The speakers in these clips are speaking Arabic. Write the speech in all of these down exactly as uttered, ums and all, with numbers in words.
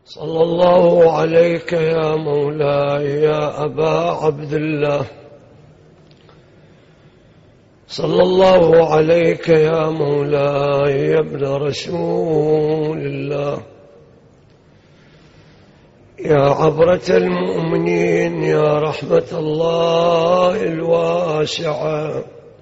صلى الله عليك يا مولاي يا أبا عبد الله، صلى الله عليك يا مولاي يا ابن رسول الله، يا عبرة المؤمنين، يا رحمة الله الواسعة،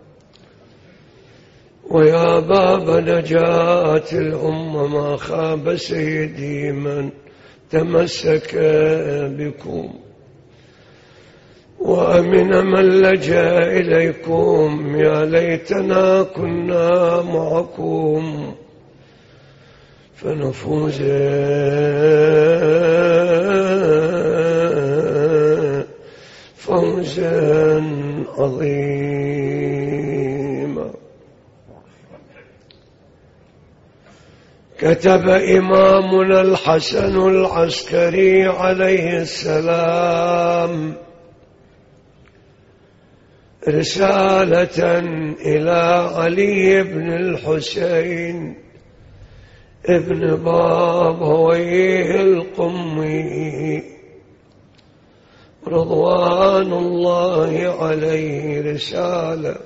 ويا باب نجاة الأمة. ما خاب سيدي من تمسك بكم، وأمن من لجأ إليكم. يا ليتنا كنا معكم فنفوز فوزا عظيما. كتب إمامنا الحسن العسكري عليه السلام رسالة إلى علي بن الحسين ابن بابويه القمي رضوان الله عليه رسالة.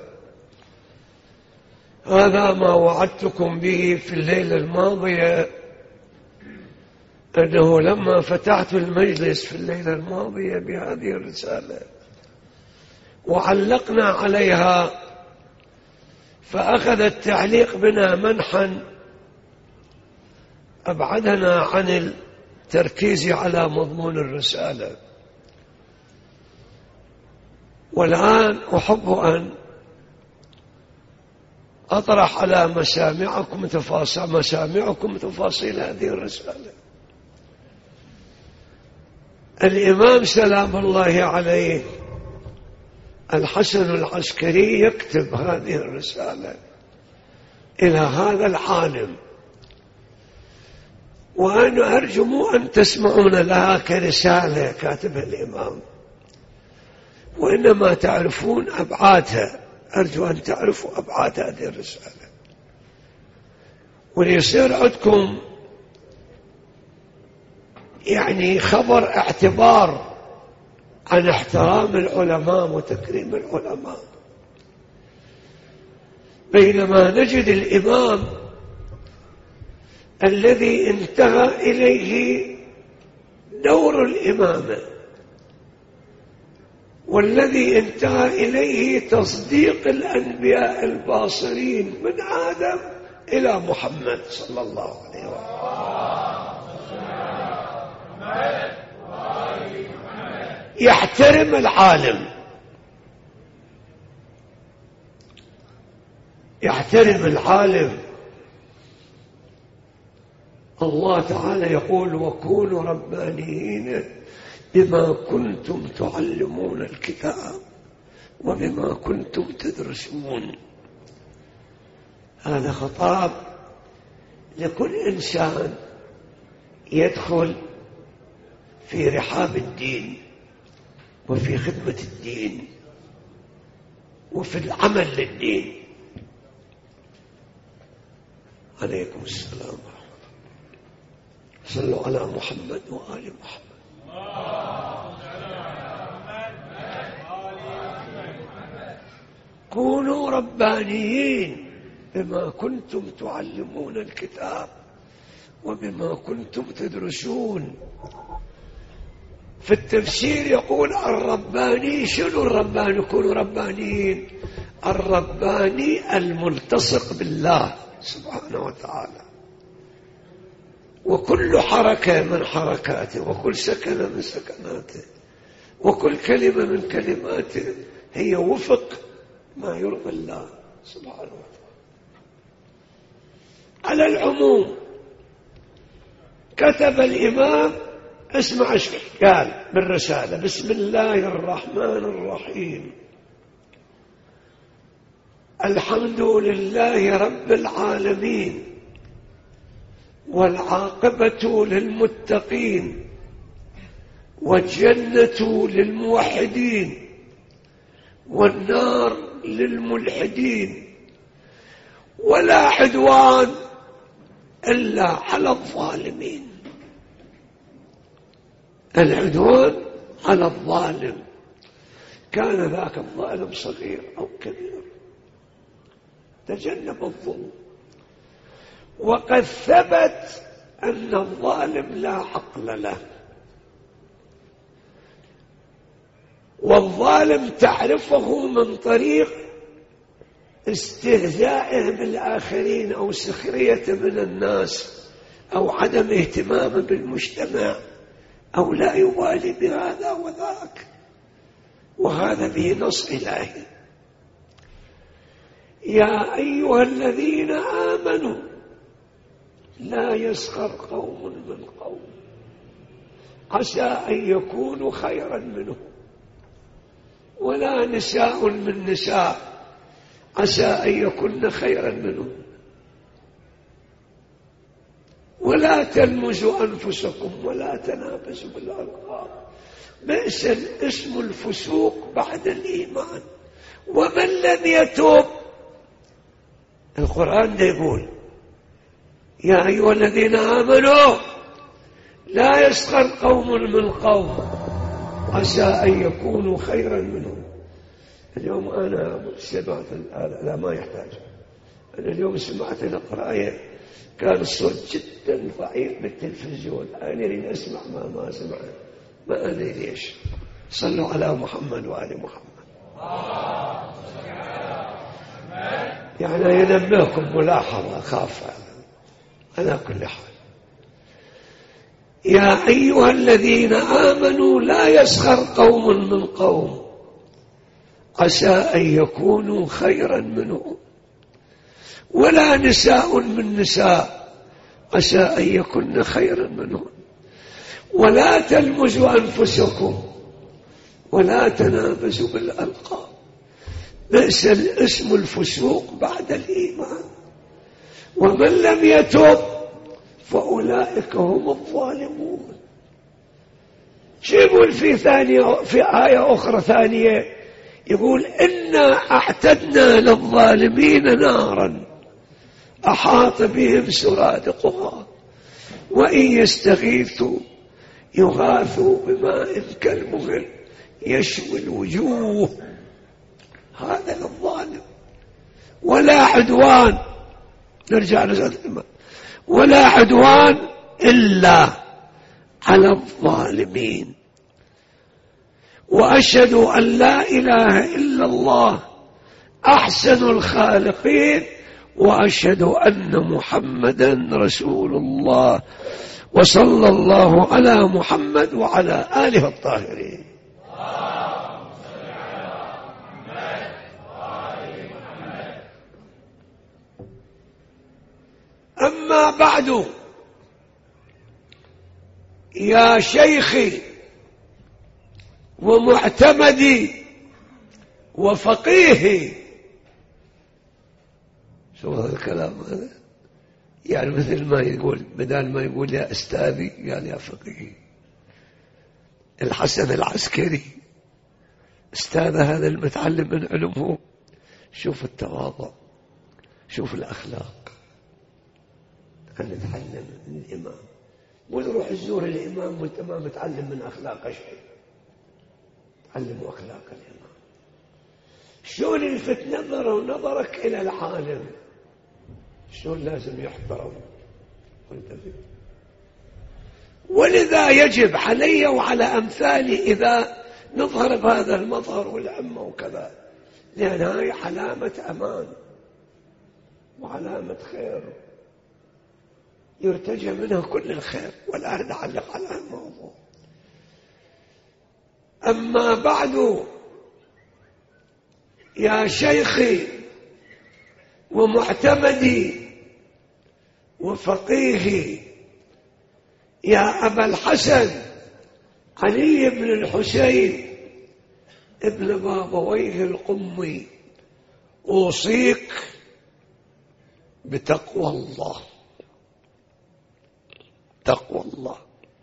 هذا ما وعدتكم به في الليلة الماضية، أنه لما فتحت المجلس في الليلة الماضية بهذه الرسالة وعلقنا عليها، فأخذ التعليق بنا منحا أبعدنا عن التركيز على مضمون الرسالة. والآن أحب أن أطرح على مسامعكم تفاصيل مسامعكم تفاصيل هذه الرسالة. الإمام سلام الله عليه الحسن العسكري يكتب هذه الرسالة إلى هذا العالم، وأنا أرجو أن تسمعون لها كرسالة كاتبها الإمام، وإنما تعرفون أبعادها. أرجو أن تعرفوا أبعاد هذه الرسالة، وليصير عندكم يعني خبر اعتبار عن احترام العلماء وتكريم العلماء. بينما نجد الإمام الذي انتهى إليه دور الإمامة، والذي انتهى إليه تصديق الأنبياء الباصرين من آدم إلى محمد صلى الله عليه وسلم، يحترم العالم، يحترم العالم. الله تعالى يقول: وكونوا ربانيين بما كنتم تعلمون الكتاب وبما كنتم تدرسون. هذا خطاب لكل إنسان يدخل في رحاب الدين وفي خدمة الدين وفي العمل للدين. عليكم السلام ورحمة الله. صلوا على محمد وآل محمد. كونوا ربانيين بما كنتم تعلمون الكتاب وبما كنتم تدرسون. في التفسير يقول الرباني. شنو الرباني؟ كونوا ربانيين. الرباني الملتصق بالله سبحانه وتعالى، وكل حركة من حركاته، وكل سكنة من سكناته، وكل كلمة من كلماته هي وفق ما يرضي الله سبحانه وتعالى. على العموم كتب الإمام، اسمع ايش قال بالرسالة: بسم الله الرحمن الرحيم، الحمد لله رب العالمين، والعاقبة للمتقين، والجنة للموحدين، والنار للملحدين، ولا عدوان إلا على الظالمين. العدوان على الظالم، كان ذاك الظالم صغير أو كبير، تجنب الظلم. وقد ثبت أن الظالم لا عقل له، والظالم تعرفه من طريق استهزائه بالآخرين أو سخرية من الناس أو عدم اهتمامه بالمجتمع أو لا يبالي بهذا وذاك، وهذا به نص إلهي: يا أيها الذين آمنوا لا يسخر قوم من قوم عسى أن يكونوا خيرا منهم، ولا نساء من نساء عسى أن يكن خيرا منهم، ولا تلمزوا أنفسكم ولا تنابزوا بالألقاب، بئس الاسم الفسوق بعد الإيمان، ومن لم يتوب. القرآن ده يقول: يا أيها الذين آمنوا لا يسخر قوم من قوم عسى أن يكونوا خيرا منهم. اليوم أنا سمعت لا ما يحتاج أنا اليوم سمعت القراءة كان الصوت جدا ضعيف بالتلفزيون، أنا أريد أسمع ما ما سمعت، ما أدري ليش. صلوا على محمد وآل محمد. يعني ينبهكم ملاحظة أخاف على كل حال. يا أيها الذين آمنوا لا يسخر قوم من قوم عسى أن يكونوا خيرا منهم، ولا نساء من نساء عسى أن يكن خيرا منهم، ولا تلمزوا أنفسكم ولا تنابزوا بالألقاب، بئس الاسم الفسوق بعد الإيمان، ومن لم يتوب فأولئك هم الظالمون. شو يقول في ثانية في آية أخرى ثانية؟ يقول: إنا أعتدنا للظالمين نارا أحاط بهم سرادقها وإن يستغيثوا يغاثوا بماء كالمهل يشوي الوجوه. هذا للظالم. ولا عدوان، نرجع لزاد الإيمان، ولا عدوان إلا على الظالمين. وأشهد أن لا إله إلا الله أحسن الخالقين، وأشهد أن محمدا رسول الله، وصلى الله على محمد وعلى آله الطاهرين. أما بعد، يا شيخي ومعتمدي وفقيهي. شو هذا الكلام هذا؟ يعني مثل ما يقول، بدل ما يقول يا أستاذي قال يا فقيهي. الحسن العسكري أستاذ هذا المتعلم من علمه. شوف التواضع، شوف الأخلاق. أنا أتعلم من الإمام، وتروح تزور الإمام وأنت ما متعلم من أخلاقه شيء. تعلموا أخلاق الإمام. شلون يلفت نظره ونظرك إلى العالم، شلون لازم يحترم. ولذا يجب علي وعلى أمثالي إذا نظهر بهذا المظهر والعمة وكذا، لأن هاي علامة أمان وعلامة خير يرتجى منها كل الخير. والآن نعلق على الموضوع. أما بعد، يا شيخي ومعتمدي وفقيهي، يا أبا الحسن علي بن الحسين ابن بابويه القمي، أوصيك بتقوى الله. تقوى الله.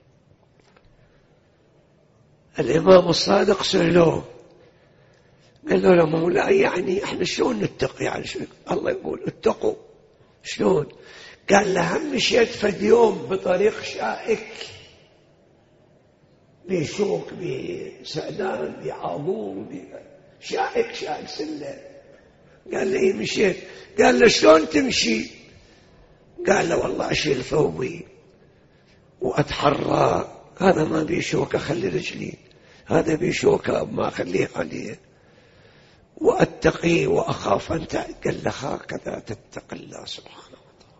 الإمام الصادق سألوه، قال له: مولاي يعني احنا شلون نتقي؟ يعني شو الله يقول اتقوا، شلون؟ قال له: هم مشيت فد يوم بطريق شائك بشوك بسعدان بعاقور شائك شائك سلة. قال له إيه مشيت؟ قال له شلون تمشي؟ قال له والله أشيل ثوبي وأتحرى، هذا ما بيشوك أخلي رجلي، هذا بيشوك ما أخليه عليه، وأتقي وأخاف أنت. قال له هكذا تتقى الله سبحانه وتعالى.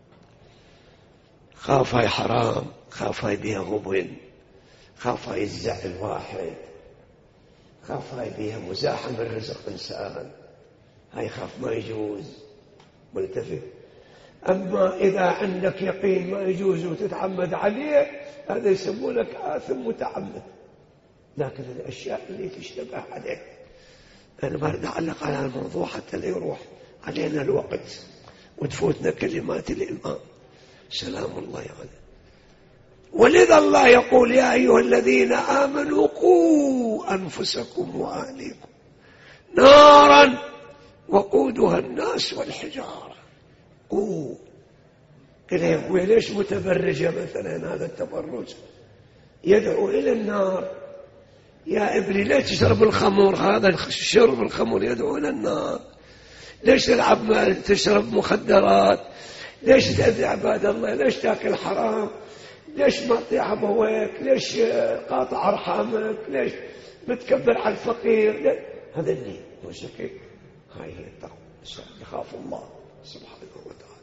خاف هاي حرام، خاف هاي بيها غبن، خاف هاي الزعل واحد، خاف هاي بيها مزاحم الرزق إنسان، هاي خاف ما يجوز. ملتفت. أما إذا عندك يقين ما يجوز وتتعمد عليه، هذا يسمونك آثم متعمد. لكن الأشياء اللي تشتبه عليك، أنا ما أريد أعلق على الموضوع حتى لا يروح علينا الوقت وتفوتنا كلمات الإمام سلام الله عليه. ولذا الله يقول يا أيها الذين آمنوا قوا أنفسكم وأهليكم نارا وقودها الناس والحجارة. قوا إليه. وليش متبرجة مثلا؟ هذا التبرج يدعو إلى النار. يا ابني ليش تشرب الخمر؟ هذا شرب الخمر يدعو إلى النار. ليش تلعب تشرب مخدرات؟ ليش تأذي عباد الله؟ ليش تأكل حرام؟ ليش ما تطيع أبويك؟ ليش قاطع أرحامك؟ ليش بتكبر على الفقير؟ هذا اللي وشكي. هاي هي التقوى، يخاف الله سبحانه وتعالى.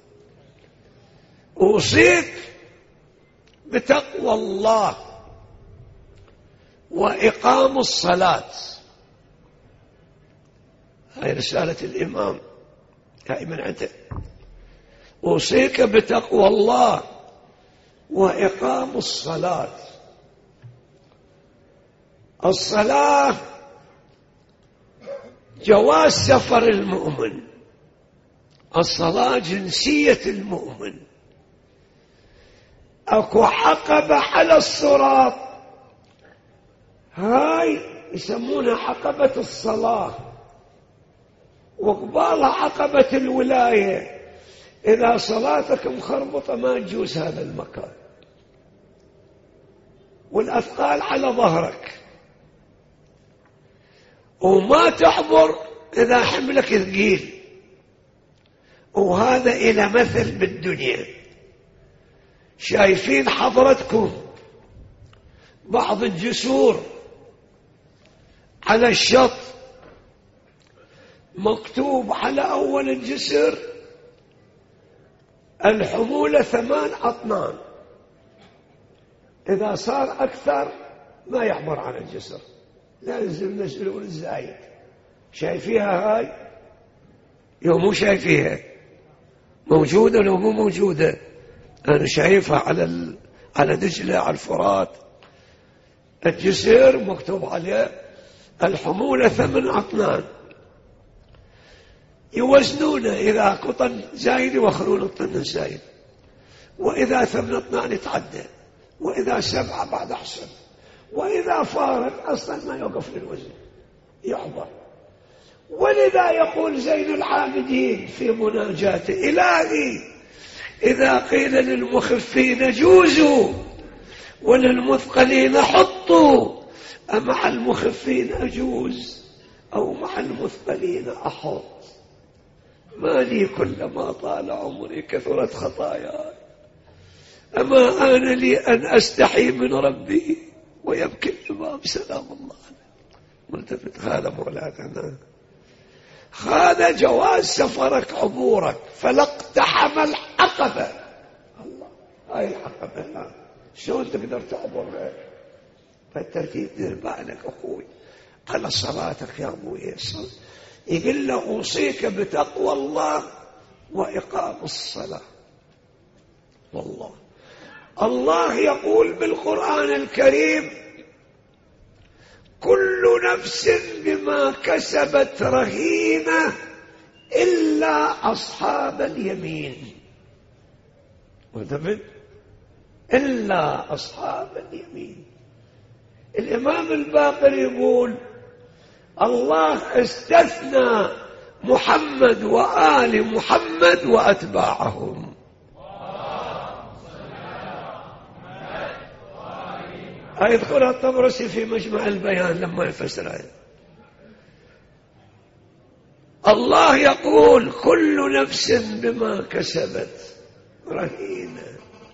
أوصيك بتقوى الله وإقام الصلاة. هاي رسالة الإمام دائما عنده. أوصيك بتقوى الله وإقام الصلاة. الصلاة جواز سفر المؤمن، الصلاة جنسية المؤمن. أكو عقبة على الصراط، هاي يسمونها عقبة الصلاة، وقبالها عقبة الولاية. إذا صلاتك مخربطة ما تجوز هذا المكان، والأثقال على ظهرك، وما تعبر إذا حملك ثقيل. وهذا إلى مثل بالدنيا. شايفين حضرتكم بعض الجسور على الشط مكتوب على أول الجسر الحمولة ثمان أطنان، إذا صار أكثر ما يعبر عن الجسر، لازم نسألون الزايد. شايفيها هاي؟ يوم مو شايفيها موجودة لو مو موجودة. أنا شايفها على ال... على دجلة على الفرات، الجسر مكتوب عليه الحمولة ثمان أطنان، يوزنونه. إذا قطن زايد يوخرون الطن زايد، وإذا ثمان أطنان يتعدى، وإذا سبعة بعد أحسن، وإذا فارق أصلا ما يوقف للوزن يعبر. ولذا يقول زين العابدين في مناجاته إلهي إذا قيل للمخفين جوزوا وللمثقلين حطوا، أمع المخفين أجوز أو مع المثقلين أحط؟ ما لي كلما طال عمري كثرت خطاياي، أما آن لي أن أستحي من ربي ويبكي الإمام سلام الله ملتفت. هذا مولانا، هذا جواز سفرك عبورك. فلاقتحم العقبة. الله، هاي العقبة الآن شلون تقدر تعبر؟ فالترتيب دير بالك أخوي على صلاتك يا أبوي. يقول له أوصيك بتقوى الله وإقام الصلاة. والله الله يقول بالقرآن الكريم كل نفس بما كسبت رهينة إلا أصحاب اليمين. وانتبه، إلا أصحاب اليمين. الإمام الباقر يقول الله استثنى محمد وآل محمد وأتباعهم. يذكرها الطبرسي في مجمع البيان لما يفسرها. الله يقول كل نفس بما كسبت رهينة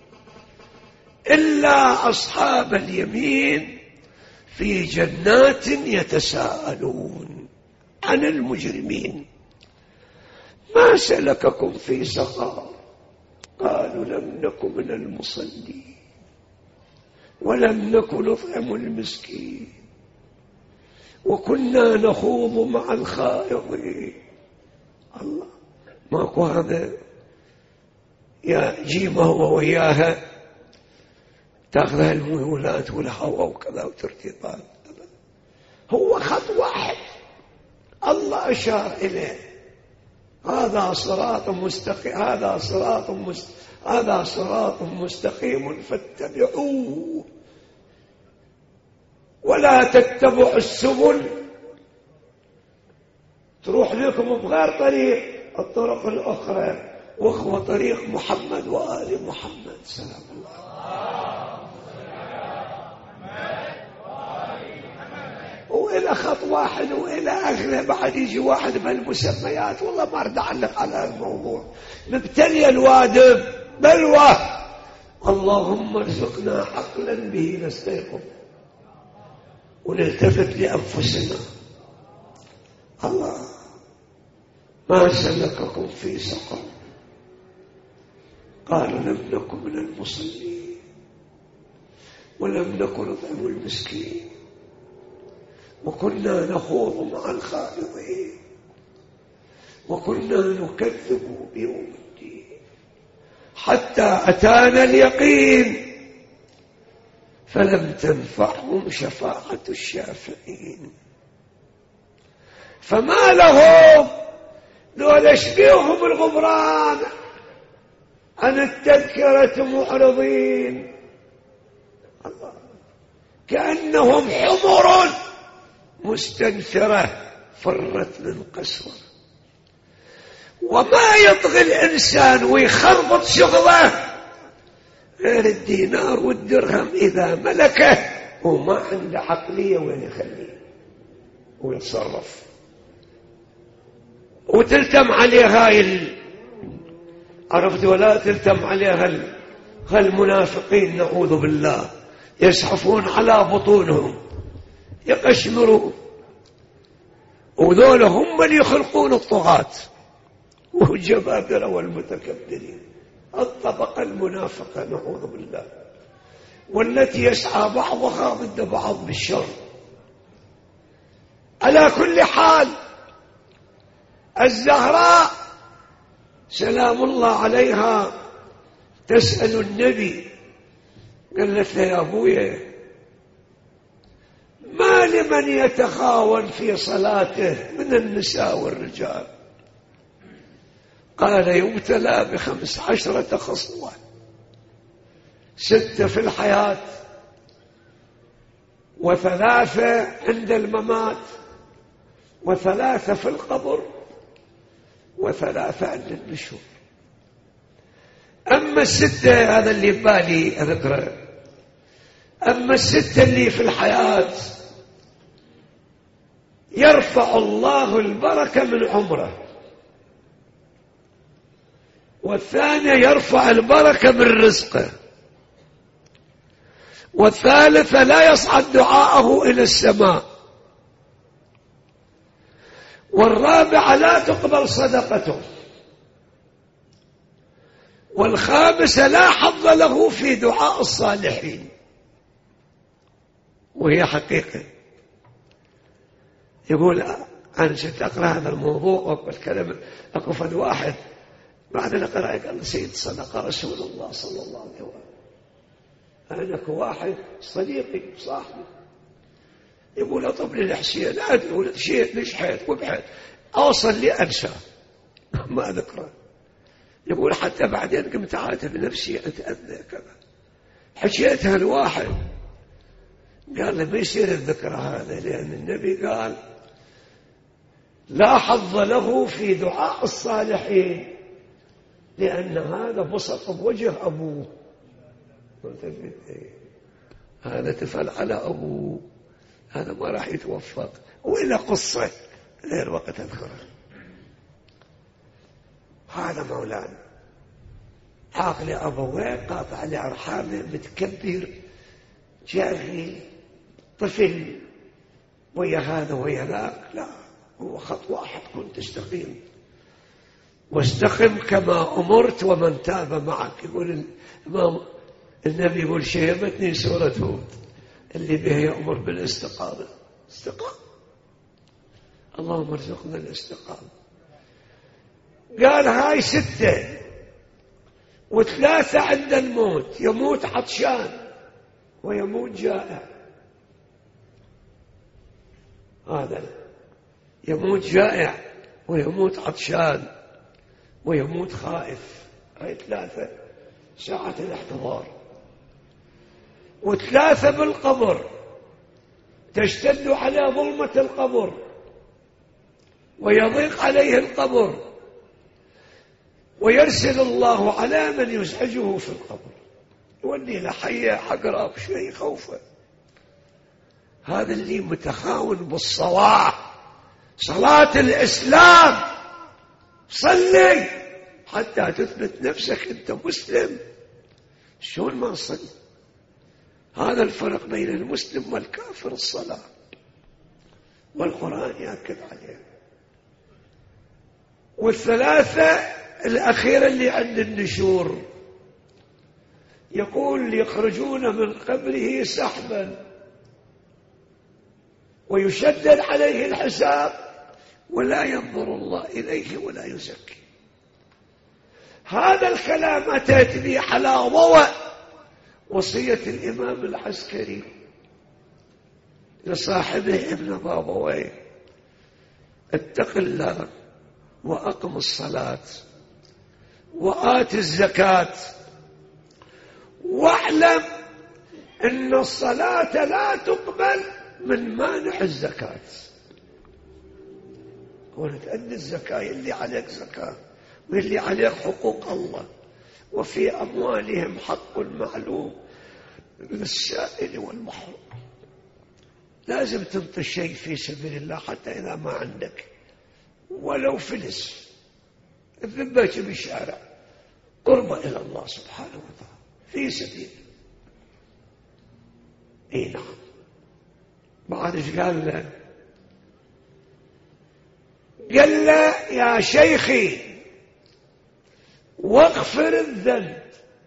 إلا أصحاب اليمين في جنات يتساءلون عن المجرمين ما سلككم في سقر قالوا لم نك من المصلين ولم نك نطعم المسكين وكنا نخوض مع الخائضين. الله ماكو هذا يا جيمه هو وياها تاخذها المهولات والهوى وكذا وترتيبات. هو خط واحد الله أشار إليه هذا صراط مستقيم هذا صراط مست... هذا صراط مستقيم فاتبعوه ولا تتبعوا السبل تروح لكم بغير طريق الطرق الأخرى وهو طريق محمد وآل محمد سلام الله. وإلى خط واحد وإلى آخره بعد يجي واحد بالمسميات والله ما أرد أعلق على الموضوع مبتلي الوادب بلوى. اللهم ارزقنا عقلا به نستيقظ ونلتفت لأنفسنا. الله ما سلككم في سقر قالوا لم نكن من المصلين ولم نكن نطعم المسكين وكنا نخوض مع الخائضين وكنا نكذب بيوم الدين حتى أتانا اليقين فلم تنفعهم شفاعة الشافعين. فما لهم دول اشبيهم الغبران عن التذكرة معرضين. الله كأنهم حمر مستنفرة فرت من قسوة. وما يطغي الإنسان ويخربط شغله غير الدينار والدرهم إذا ملكه وما عنده عقلية وين يخليه ويتصرف وتلتم عليه هاي ال... عرفت ولا تلتم عليه هالمنافقين نعوذ بالله يزحفون على بطونهم يقشمرون وذول هم من يخلقون الطغاة والجبابرة والمتكبرين الطبقة المنافقة نعوذ بالله والتي يسعى بعضها ضد بعض بالشر. على كل حال الزهراء سلام الله عليها تسأل النبي قالت له يا أبويا ما لمن يتخاون في صلاته من النساء والرجال؟ قال يبتلى بخمس عشرة خصلة ستة في الحياة وثلاثة عند الممات وثلاثة في القبر وثلاثة عند النشور. أما الستة هذا اللي ببالي أذكره أما الستة اللي في الحياة يرفع الله البركة من عمره والثانية يرفع البركة من رزقه والثالثة لا يصعد دعاءه إلى السماء والرابعة لا تقبل صدقته والخامسة لا حظ له في دعاء الصالحين. وهي حقيقة يقول أنا جيت أقرأ هذا الموضوع والكلام أقفد واحد بعدين أقرأ قال سيد صدق رسول الله صلى الله عليه وسلم. أنا واحد صديقي صاحبي يقول أطب لي الحسين لا أدري شيء نشحت وبحث أوصل لي أنسى ما أذكره. يقول حتى بعدين قمت عاتب نفسي أتأذى كذا حكيتها الواحد قال له ما يصير الذكر هذا لأن النبي قال لا حظ له في دعاء الصالحين لأن هذا بسط بوجه أبوه. قلت هذا هذا تفعل على أبوه، هذا ما راح يتوفق. وإلى قصة غير وقت أذكرها. هذا مولانا عاقل أبويه قاطع لأرحامه متكبر جاهل طفل ويا هذا ويا ذاك. لا، هو خط واحد، كن تستقيم واستقم كما أمرت ومن تاب معك. يقول الإمام النبي يقول شيبتني سورة هود اللي به يأمر بالاستقامة. استقام، اللهم ارزقنا الاستقامة. قال هاي ستة وثلاثة عند الموت، يموت عطشان ويموت جائع. هذا يموت جائع ويموت عطشان ويموت خائف. هاي ثلاثة ساعة الاحتضار. وثلاثة بالقبر، تشتد على ظلمة القبر ويضيق عليه القبر ويرسل الله على من يزعجه في القبر، يولي له حية حقرب شيء خوفه. هذا اللي متخاون بالصلاة، صلاة الإسلام. صلي حتى تثبت نفسك أنت مسلم. شلون ما صلي؟ هذا الفرق بين المسلم والكافر، الصلاة، والقرآن يأكد عليه. والثلاثة الأخيرة اللي عند النشور، يقول يخرجون من قبره سحبا ويشدد عليه الحساب ولا ينظر الله إليه ولا يزكي. هذا الكلام أتيت به على ضوء وصية الإمام العسكري لصاحبه ابن بابويه: اتق الله وأقم الصلاة وآت الزكاة واعلم أن الصلاة لا تقبل من مانع الزكاة. ونتأدي الزكاة اللي عليك زكاة واللي عليك حقوق الله، وفي أموالهم حق معلوم للسائل والمحروم. لازم تنطي شيء في سبيل الله حتى إذا ما عندك ولو فلس الذبات بالشارع قرب إلى الله سبحانه وتعالى في سبيل. اي نعم. بعد ايش قال له؟ قال له يا شيخي واغفر الذنب.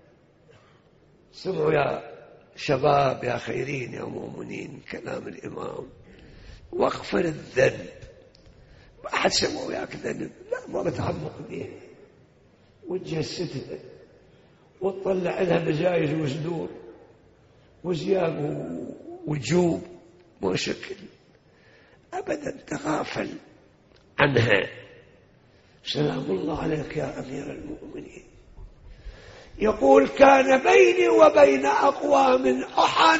سمعوا يا شباب يا خيرين يا مؤمنين كلام الإمام: واغفر الذنب. ما أحد سمعوا وياك ذنب، لا، ما بتعمق به وتجسدها وتطلع لها مزايز وصدور وزياق وجوب، ما شكل أبدا تغافل عنها. سلام الله عليك يا أمير المؤمنين. يقول: كان بيني وبين أقوام أحن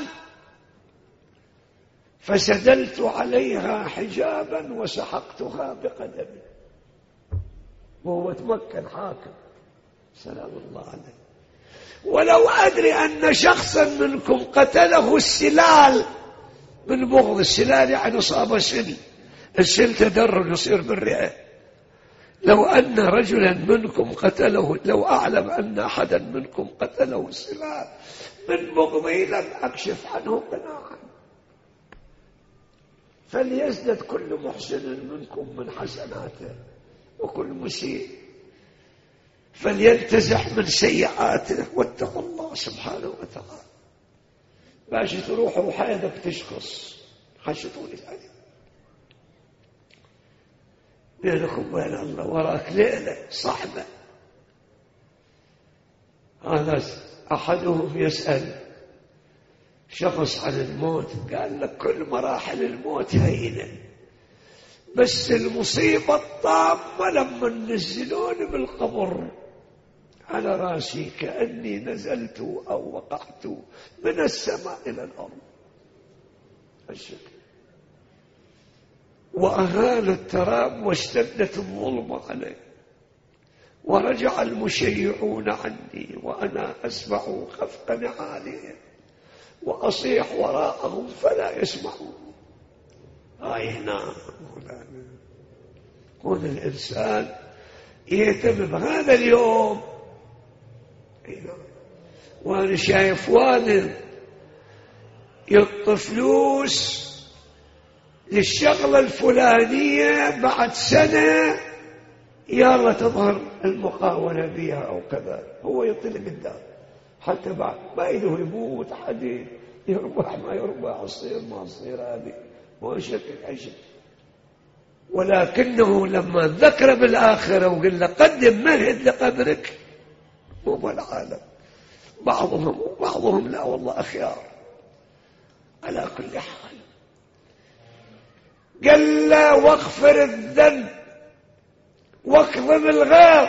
فسدلت عليها حجابا وسحقتها بقدمي. وهو تمكن حاكم، سلام الله عليه. ولو أدري أن شخصا منكم قتله السلال من بغض. السلال يعني صاب سل، السل تدرج يصير بالرئة. لو أن رجلا منكم قتله، لو أعلم أن أحدا منكم قتله السلال من بغضي لم أكشف عنه قناعا. فليزدد كل محسن منكم من حسناته وكل مسيء فلينتزع من سيئاته واتقوا الله سبحانه وتعالى. باش تروح وحيدك تشخص حشطوا للعلم بينكم وبين الله، وراك ليلة صحبة. هذا أحدهم يسأل شخص عن الموت، قال لك كل مراحل الموت هينة، بس المصيبة الطامة لما نزلوني بالقبر على راسي كأني نزلت أو وقعت من السماء إلى الأرض. الشكل وأهالوا التراب واشتدت الظلمة عليه، ورجع المشيعون عني وأنا أسمع خفق نعالهم وأصيح وراءهم فلا يسمعون. هاي هنا هنا الإنسان يهتم بهذا اليوم. وأنا شايف والد يعطي فلوس للشغلة الفلانية، بعد سنة يلا تظهر المقاولة بها أو كذا، هو يطلع قدام حتى بعد ما يده يموت حد يربح ما يربح، الصير ما الصير، هذه ما شكل أي شيء. ولكنه لما ذكر بالآخرة وقال له قدم مهد لقبرك مو بالعالم، بعضهم وبعضهم لا والله أخيار. على كل حال قال له واغفر الذنب واكظم الغيظ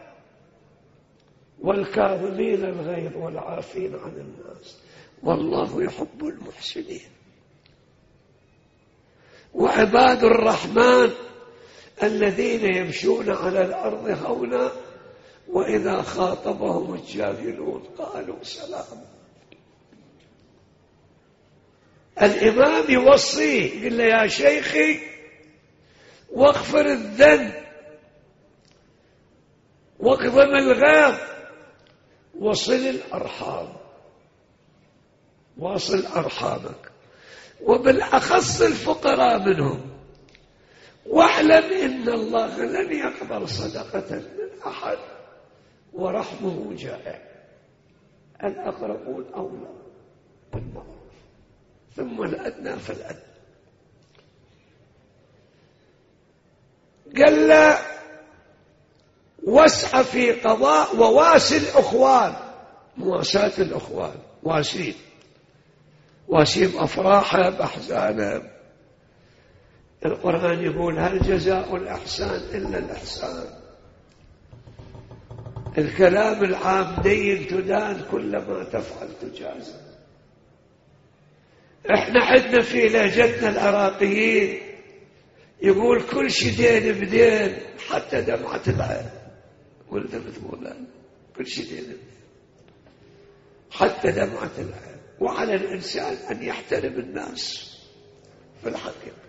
والكاظمين الغيظ والعافين عن الناس والله يحب المحسنين. وعباد الرحمن الذين يمشون على الأرض هونا وإذا خاطبهم الجاهلون قالوا سلام. الإمام يوصيه قال له يا شيخي واغفر الذنب واكظم الغيظ وصل الأرحام، واصل أرحامك وبالأخص الفقراء منهم، واعلم إن الله لن يقبل صدقة من أحد ورحمه جائع. الأقربون أولى بالمعروف ثم الأدنى فالأدنى. قال له واسع في قضاء وواسي الأخوان، مواساة الأخوان، واسيم واسيم أفراحه بأحزانه. القرآن يقول هل جزاء الإحسان إلا الإحسان. الكلام العام دين تدان كلما تفعل تجازى. احنا عندنا في لهجتنا العراقيين يقول كل شيء دين بدين حتى دمعة العين، ولد بتقول كل شيء دين بدين حتى دمعة العين. وعلى الإنسان أن يحترم الناس في الحقيقة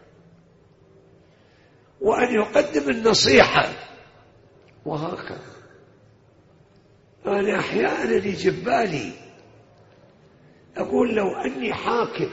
وأن يقدم النصيحة. وهكذا أنا أحيانا يجي بالي أقول لو أني حاكم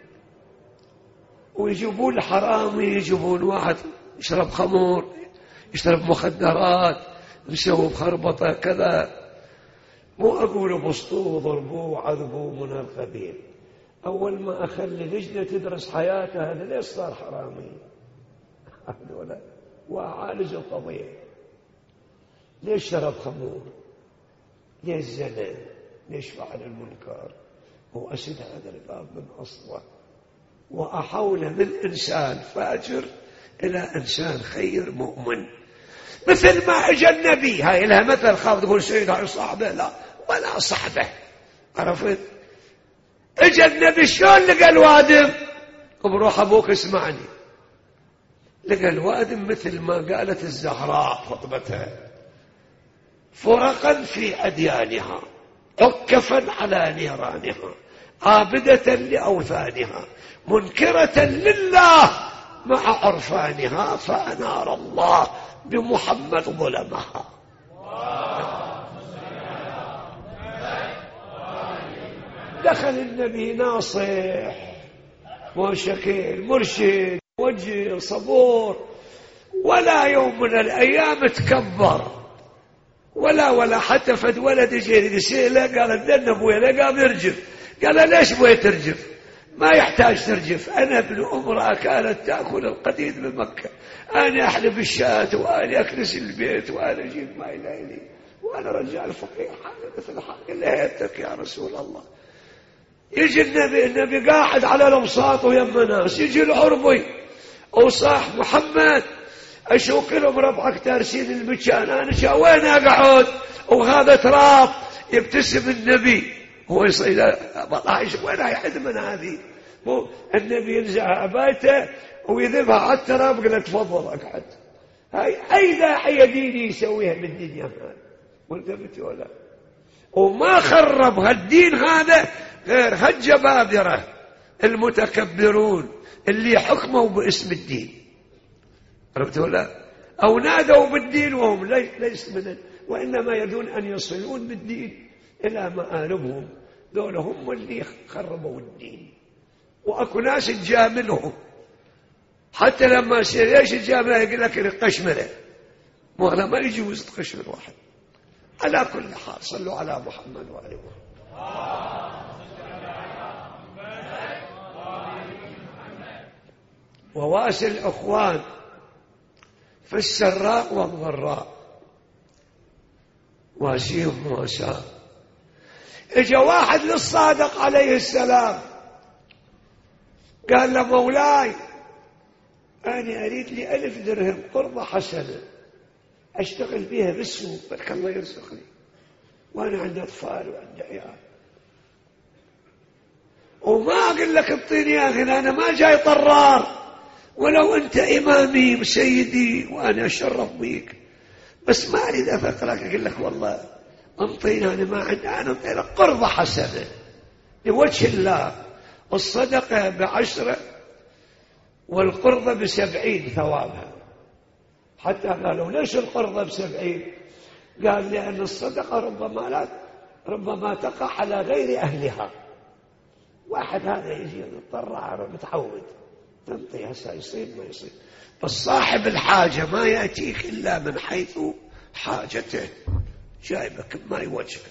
ويجيبون حرامي، يجيبون واحد يشرب خمور يشرب مخدرات يسوي بخربطة كذا، مو أقول بسطوه وضربوه وعذبوه من القبيل. أول ما أخلي لجنة تدرس حياته هذا ليش صار حرامي هذولا، وأعالج القضية. ليش شرب خمور، ليش زنى، ليش فعل المنكر، وأسد هذا الباب من أصله، وأحوله من إنسان فاجر إلى إنسان خير مؤمن. مثل ما اجى النبي، هاي لها مثل خاف تقول سيدها صاحبه، لا ولا صاحبه، عرفت؟ اجى النبي شلون لقى الوادم؟ بروح ابوك اسمعني، لقى الوادم مثل ما قالت الزهراء خطبتها فرقا في أديانها عكفا على نيرانها عابدة لأوثانها منكرة لله مع عرفانها فأنار الله بمحمد ظلمها. دخل النبي ناصح وشكيل مرشد وجه صبور، ولا يوم من الأيام تكبر ولا ولا حتى فد ولد يجي يسأله قال الدن أبويا لا قام يرجف، قال ليش أبويا ترجف؟ ما يحتاج ترجف، أنا ابن أمرأة كانت تأكل القديد بمكة، أنا أحلب الشاة وأنا أكنس البيت وأنا أجيب ما إلي، وأنا رجال فقير حاجة مثل حق لهيتك يا رسول الله. يجي النبي النبي قاعد على الأبساط ويما ناس، يجي العربي وصاح محمد أشوك لهم ربعك تارسين المكان، أنا شا وين أقعد؟ وهذا تراب. يبتسم النبي هو يصيد بطايش وين يحد من هذه؟ مو النبي ينزع عبايته ويذبها على التراب قال تفضل أقعد. هاي أي داعية ديني يسويها بالدنيا هذا وانت بتقولها، وما خرب هالدين هذا غير هالجبابرة المتكبرون اللي حكموا باسم الدين، عرفتوا لا؟ أو نادوا بالدين وهم ليس من، وإنما يدون أن يصلون بالدين إلى مآربهم. دول هم اللي خربوا الدين، وأكو ناس تجاملهم، حتى لما يصير ليش تجامله يقول لك القشمرة، وهذا ما يجوز تقشمر واحد. على كل حال صلوا على محمد وآله وواسي الأخوان في السراء والضراء، واسيهم مواساة. اجا واحد للصادق عليه السلام قال له مولاي أنا أريد لي ألف درهم قرضة حسنة أشتغل بيها بالسوق، برك الله يرزقني، وأنا عندي أطفال وعندي عيال، وما أقول لك اعطيني يا أخي، أنا ما جاي طرار، ولو أنت إمامي وسيدي وأنا أشرف بيك، بس ما أريد أفقرك أقول لك والله أنطينا، أنا ما عندي، أنا أنطي لك قرضة حسنة لوجه الله، الصدقة بعشرة والقرضة بسبعين ثوابها. حتى قالوا ليش القرضة بسبعين؟ قال لأن الصدقة ربما لا ربما تقع على غير أهلها، واحد هذا يجي مضطر متعود تنطي هسه يصير ما يصير، بس صاحب الحاجة ما يأتيك إلا من حيث حاجته، جايبك ما يوجهك.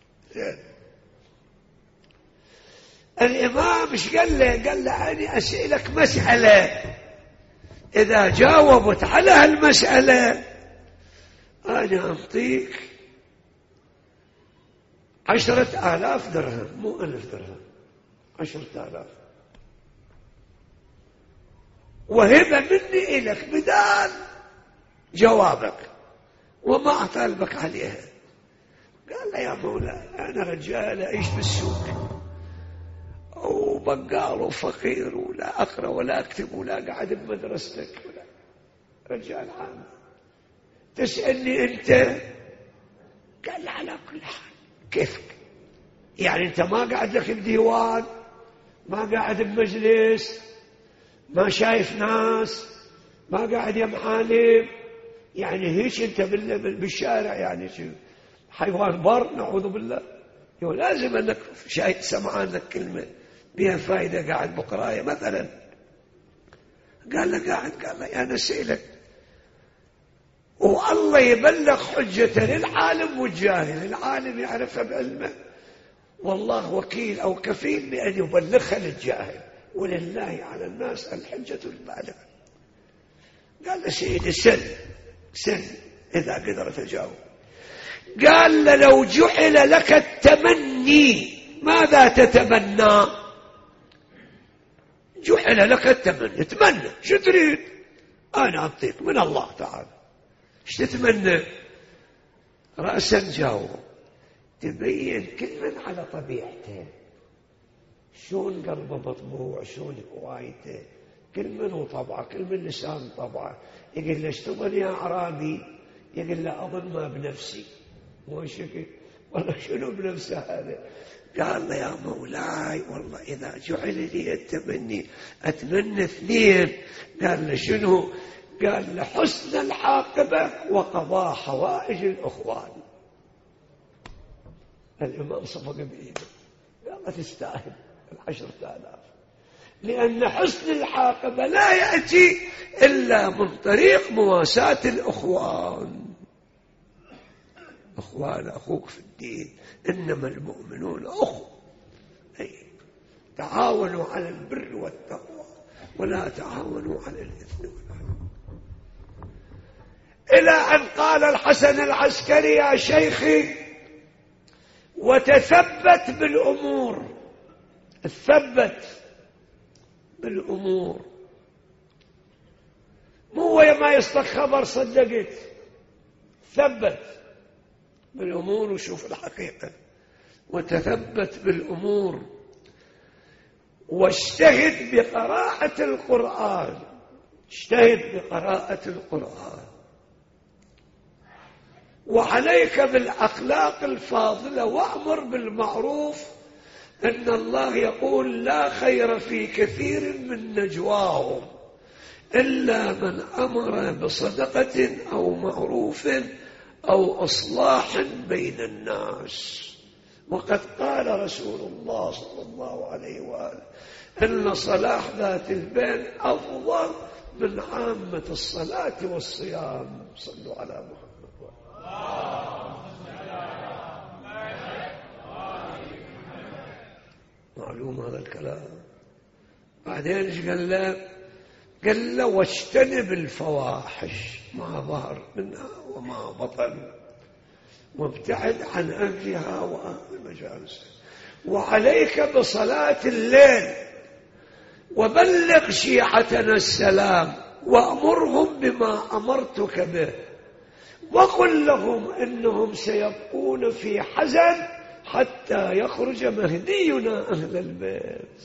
الإمام ايش قال له؟ قال له أنا أسألك مسألة، إذا جاوبت على هالمسألة أنا أعطيك عشرة آلاف درهم، مو ألف درهم، عشرة آلاف، وهبة مني إلك بدال جوابك وما أطالبك عليها. قال له يا مولاي أنا رجال أعيش بالسوق وبقال وفقير ولا أقرأ ولا أكتب ولا قاعد بمدرستك ولا رجال عام، تسألني أنت؟ قال له على كل حال كيفك، يعني أنت ما قاعد لك بديوان، ما قاعد بمجلس، ما شايف ناس، ما قاعد يا معالم، يعني هيك أنت بالشارع يعني حيوان بر نعوذ بالله، لازم أنك شايف سمعان لك كلمة بها فائدة، قاعد بقراية مثلا. قال له قاعد، قال له أنا سئلك، والله يبلغ حجة للعالم والجاهل، العالم يعرفها بعلمه، والله وكيل أو كفيل بأن يبلغها للجاهل، ولله على الناس الحجة البالغة. قال له سيدي سن سن إذا قدرت أجاوب. قال له لو جعل لك التمني ماذا تتمنى؟ جعل لك التمني، تمنى شو تريد؟ أنا أعطيك من الله تعالى، ايش تتمنى؟ رأسا جاوب، تبين كل من على طبيعته، شون قلبه مطبوع، شون هوايته، كل من وطبعه، كل من لسان طبعه. يقول له اشتغل يا أعرابي، يقول له أظن ما بنفسي، مو شكل والله شنو بنفسه هذا؟ قال له يا مولاي والله إذا جعل لي التمني أتمنى اثنين. قال له شنو؟ قال له حسن العاقبة وقضاء حوائج الأخوان. الإمام صفق بإيده قال له تستاهل العشرة آلاف، لأن حسن العاقبة لا يأتي إلا من طريق مواساة الأخوان. أخوان أخوك في الدين، إنما المؤمنون أخو، أي تعاونوا على البر والتقوى ولا تعاونوا على الإثم والعدوان. إلى أن قال الحسن العسكري يا شيخي وتثبت بالأمور، تثبت بالأمور، مو ما يصدق خبر صدقت، ثبت بالأمور وشوف الحقيقة، وتثبت بالأمور، واجتهد بقراءة القرآن، اجتهد بقراءة القرآن، وعليك بالأخلاق الفاضلة، وأمر بالمعروف أن الله يقول لا خير في كثير من نجواهم إلا من أمر بصدقة أو معروف أو إصلاح بين الناس. وقد قال رسول الله صلى الله عليه وآله إن صلاح ذات البين أفضل من عامة الصلاة والصيام. صلوا على محمد. معلوم هذا الكلام. بعدين ايش قال له؟ قال له واجتنب الفواحش ما ظهر منها وما بطن وابتعد عن أهلها وأهل مجالسها، وعليك بصلاة الليل، وبلغ شيعتنا السلام، وأمرهم بما أمرتك به، وقل لهم إنهم سيبقون في حزن حتى يخرج مهدينا أهل البيت.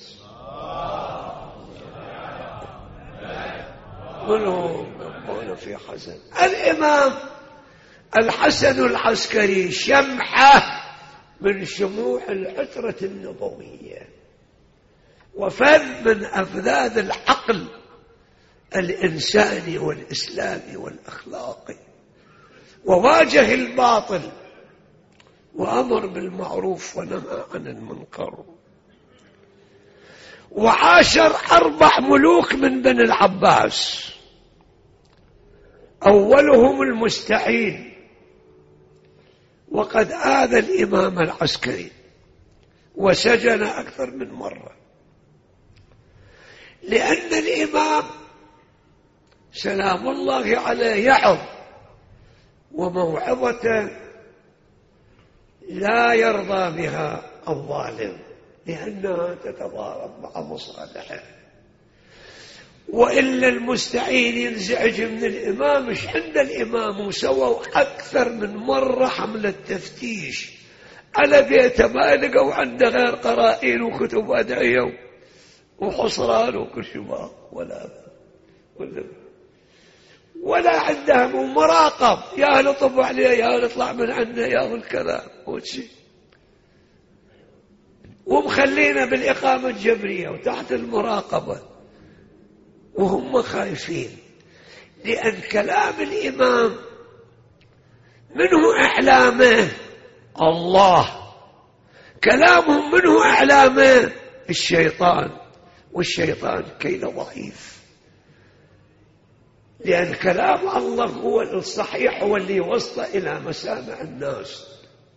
منهم يبقون في حزن. الإمام الحسن العسكري شمعة من شموع العترة النبوية، وفذ من أفذاذ العقل الإنساني والإسلامي والأخلاقي، وواجه الباطل وأمر بالمعروف ونهى عن المنكر، وعاشر أربع ملوك من بني العباس، أولهم المستعين، وقد آذى الإمام العسكري وسجن أكثر من مرة، لأن الإمام سلام الله عليه يعظ، وموعظة لا يرضى بها الظالم لأنها تتضارب مع مصالحه. وإلا المستعين ينزعج من الإمام. مش عند الإمام وسووا أكثر من مرة حملة تفتيش على بيته، ما لقوا عنده غير قرائن وكتب أدعية وحصران وكل شيء، ولا ولا ولا عندهم مراقب، يا نطب عليه يا نطلع من عنده يا الكذا وشي، ومخلينا بالإقامة الجبرية وتحت المراقبة وهم خايفين، لأن كلام الإمام منه إعلامه الله، كلامهم منه إعلامه الشيطان، والشيطان كيد ضعيف، لأن كلام الله هو الصحيح، هو اللي يوصل إلى مسامع الناس.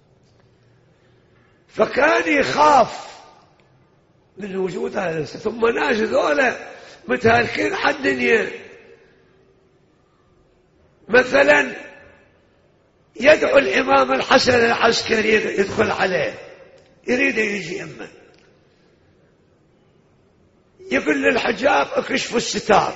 فكان يخاف من وجود هذا. ثم ناس ذولا متهالكين على الدنيا، مثلا يدعو الإمام الحسن العسكري يدخل عليه يريد يجي يمه، يقول للحجاب اكشفوا الستار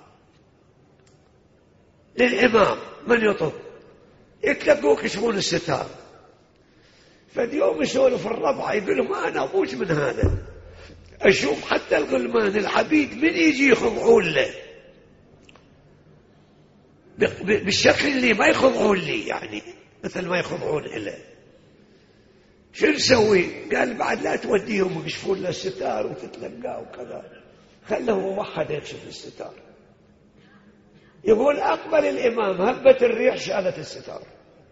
للإمام من يطب، يتلقوا يكشفون الستار. فاليوم يسولف الربع يقول لهم أنا أبوج من هذا، أشوف حتى الغلمان العبيد من يجي يخضعون له بالشكل اللي ما يخضعون لي، يعني مثل ما يخضعون إله. شو نسوي؟ قال بعد لا توديهم ويكشفون له الستار وتتلقاه وكذا، خله وحد يكشف الستار. يقول أقبل الإمام هبت الريح شالت الستار.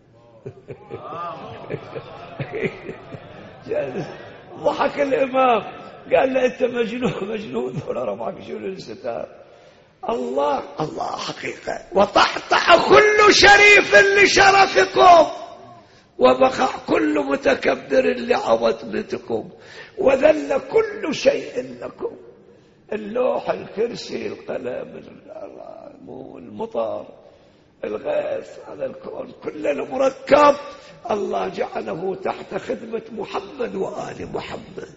ضحك الإمام قال له أنت مجنون مجنون ولا ربعك شو الستار. الله الله حقيقة. وطحطح كل شريف لشرفكم، وبقع كل متكبر لعظمتكم، وذل كل شيء لكم، اللوح الكرسي القلم المطر الغيث، هذا الكون كله المركب الله جعله تحت خدمة محمد وآل محمد.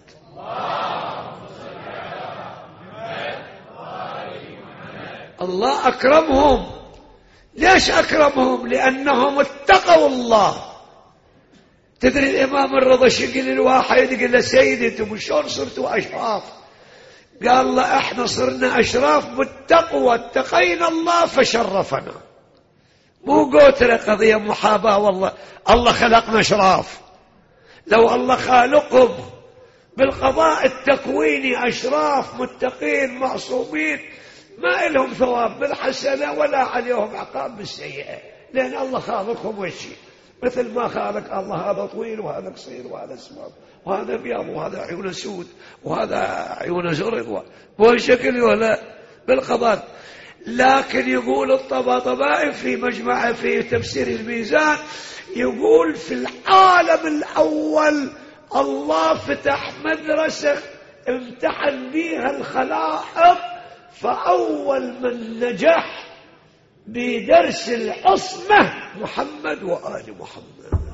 الله أكرمهم. ليش أكرمهم؟ لأنهم اتقوا الله. تدري الإمام الرضا شقل الواحد يقول له سيدي انتم شلون صرتوا أشراف؟ قال له احنا صرنا أشراف بالتقوى، اتقينا الله فشرفنا، مو قوتنا قضية محاباة. والله الله خلقنا أشراف، لو الله خالقهم بالقضاء التكويني أشراف متقين معصومين ما لهم ثواب بالحسنة ولا عليهم عقاب بالسيئة، لأن الله خالقهم وشي مثل ما خالق الله هذا طويل وهذا قصير وهذا اسمر وهذا ابيض وهذا عيونه سود وهذا عيونه زرق وهالشكل ولا بالقضاء. لكن يقول الطباطبائي في مجمع في تفسير الميزان، يقول في العالم الأول الله فتح مدرسة امتحن بها الخلائق، فأول من نجح بدرس العصمة محمد وآل محمد.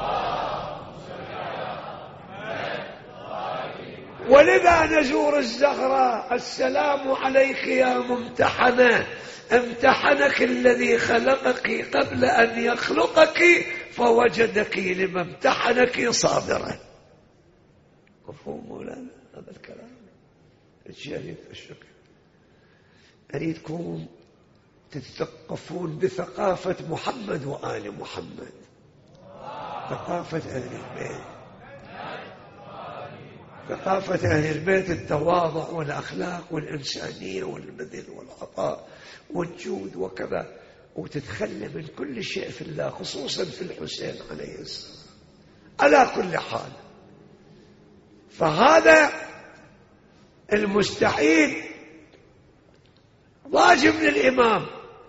ولذا نزور الزهراء السلام عليك يا ممتحنة، امتحنك الذي خلقك قبل أن يخلقك فوجدك لما امتحنك صابرا. مفهوم مولانا هذا الكلام؟ الجليل الشكر. أريدكم تتثقفون بثقافة محمد وآل محمد، ثقافة أهل البيت، ثقافة أهل البيت التواضع والأخلاق والإنسانية والبذل والعطاء والجود وكذا، وتتخلى من كل شيء في الله، خصوصا في الحسين عليه السلام على كل حال. فهذا المستحيل واجب للإمام،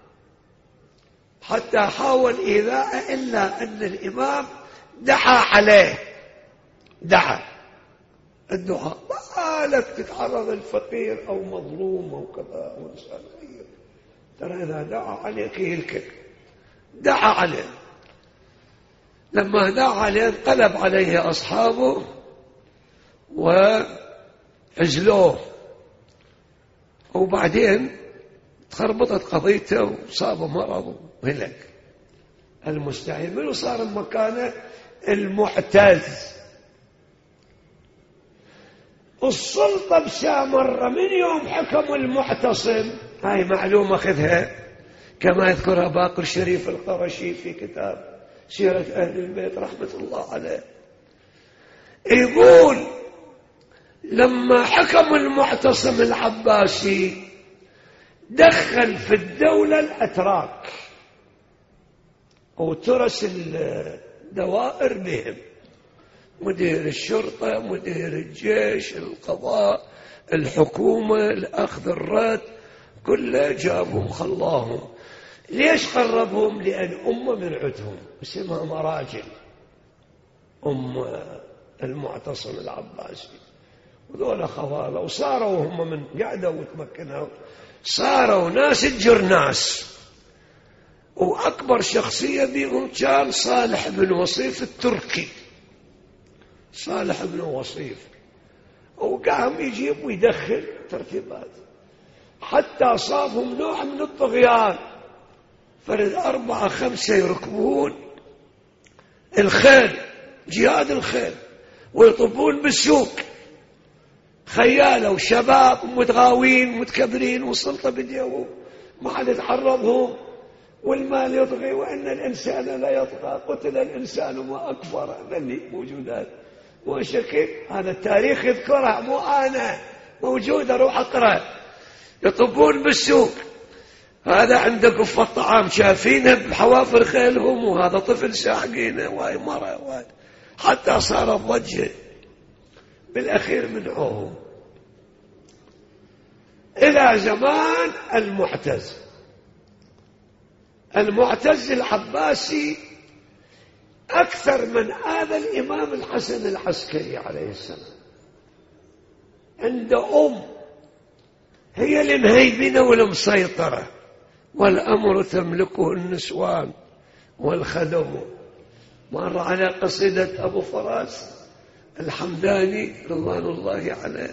حتى حاول إيذاء إلا أن الإمام دعا عليه، دعا الدعاء ما لك تتعرض الفقير أو مظلوم أو كذا أو إنسان غير، ترى إذا دعا عليك يلكك، دعا عليه. لما دعا عليه انقلب عليه أصحابه وعزلوه، وبعدين تخربطت قضيته وصاب مرض وهلك. المستعين منه صار مكانه المعتز. السلطة بسامرة من يوم حكم المعتصم، هاي معلومة خذها كما يذكرها باقر الشريف القرشي في كتاب سيرة أهل البيت رحمة الله عليه، يقول لما حكم المعتصم العباسي دخل في الدولة الأتراك وترس الدوائر بهم، مدير الشرطة، مدير الجيش، القضاء، الحكومة، الأخذ الرد، كله جابهم خلاهم. ليش قربهم؟ لأن أمة من عدهم اسمها مراجل، أم المعتصم العباسي، وذولا خواله، وصاروا هم من قعدوا وتمكنوا صاروا ناس تجر ناس. وأكبر شخصية بيهم كان صالح بن وصيف التركي، صالح بن وصيف، وقام يجيب ويدخل ترتيبات حتى صابهم نوع من الطغيان. فرد أربعة خمسة يركبون الخيل، جهاد الخيل، ويطبون بالسوق، خيالة وشباب متغاوين متكبرين، والسلطة بديهم ما حد يتعرضهم، والمال يطغي وإن الإنسان لا يطغى، قتل الإنسان ما أكفر. ذلك موجودات وشكل، هذا التاريخ يذكرها مو أنا، موجودة، روح أقرأ. يطبون بالسوق، هذا عنده كفة الطعام شافينه بحوافر خيلهم، وهذا طفل ساحقينه، وهي مرة وهي. حتى صارت ضجة، بالأخير منعوهم إلى زمان المعتز. المعتز العباسي أكثر من آذى الإمام الحسن العسكري عليه السلام. عنده أم هي المهيمنة والمسيطرة، والأمر تملكه النسوان والخدم. مر على قصيدة أبو فراس الحمداني رضوان الله عليه: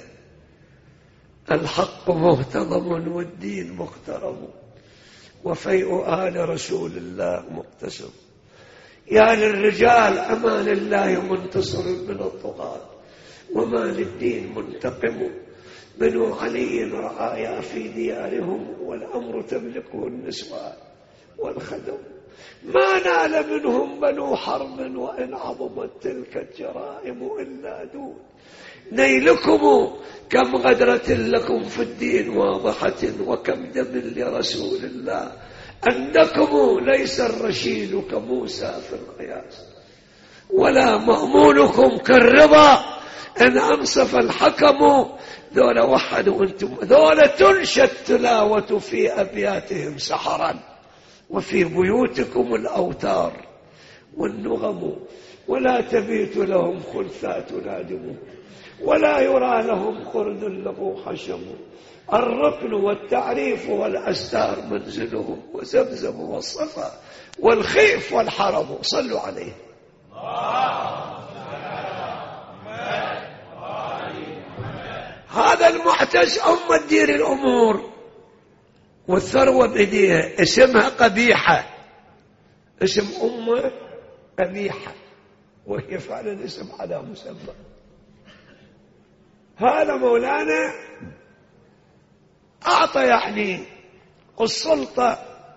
الحق مهتضم والدين مقترب، وفيء آل رسول الله مقتسم. يا للرجال أمان الله منتصر من الطغاة، وما للدين منتقم. بنو علي رعايا في ديارهم، والأمر تملكه النسوان والخدم. ما نال منهم بنو حرب وإن عظمت تلك الجرائم إلا دون نيلكم كم غدرة لكم في الدين واضحة وكم دم لرسول الله أنكم ليس الرشيد كموسى في القياس ولا مأمونكم كالرضا إن أنصف الحكم ذولا وحدوا أنتم ذولا تنشى التلاوة في أبياتهم سحرا وفي بيوتكم الأوتار والنغم ولا تبيت لهم خلثات نادم ولا يرى لهم قرد له حشم الركن والتعريف والأستار منزلهم وزمزم والصفا والخيف والحرم صلوا عليه. هذا المعتز أم تدير الأمور والثروة بيديها اسمها قبيحة اسم أمه قبيحة وهي فعلا اسم على مسمى. هذا مولانا أعطى يعني السلطة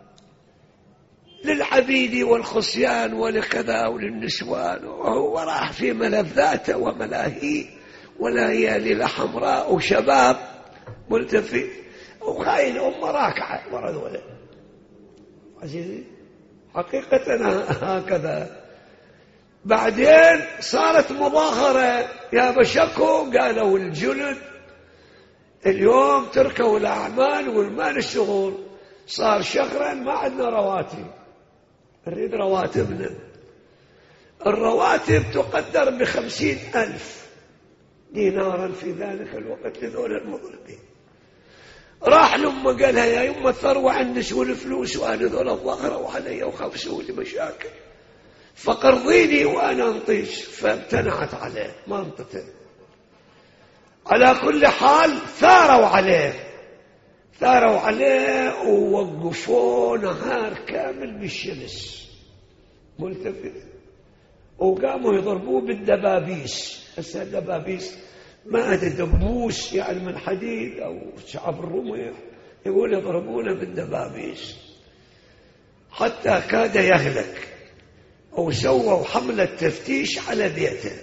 للعبيد والخصيان ولكذا وللنسوان وهو راح في ملذاته وملاهيه وليالي حمراء وشباب ملتفت وهاي الأمة راكعة ورا ذولا عزيزي حقيقة هكذا. بعدين صارت مظاهرة يا بشكو قالوا الجلد اليوم تركوا الأعمال والمال الشغل صار شهرا ما عندنا رواتب نريد رواتبنا. الرواتب تقدر بخمسين ألف دينارا في ذلك الوقت لذول المضربين. راح لما قالها يا يما الثروة عندك والفلوس وأنا ذول ظهروا علي وخفسوا لي مشاكل فقرضيني وأنا انطيش فامتنعت عليه ما انطته. على كل حال ثاروا عليه ثاروا عليه ووقفوا نهار كامل بالشمس ملتفت وقاموا يضربوه بالدبابيس. هسه الدبابيس ما أدري دبوس يعني من حديد أو شعب الرمح يقول يضربونه بالدبابيس حتى كاد يهلك. وسووا حملة تفتيش على بيته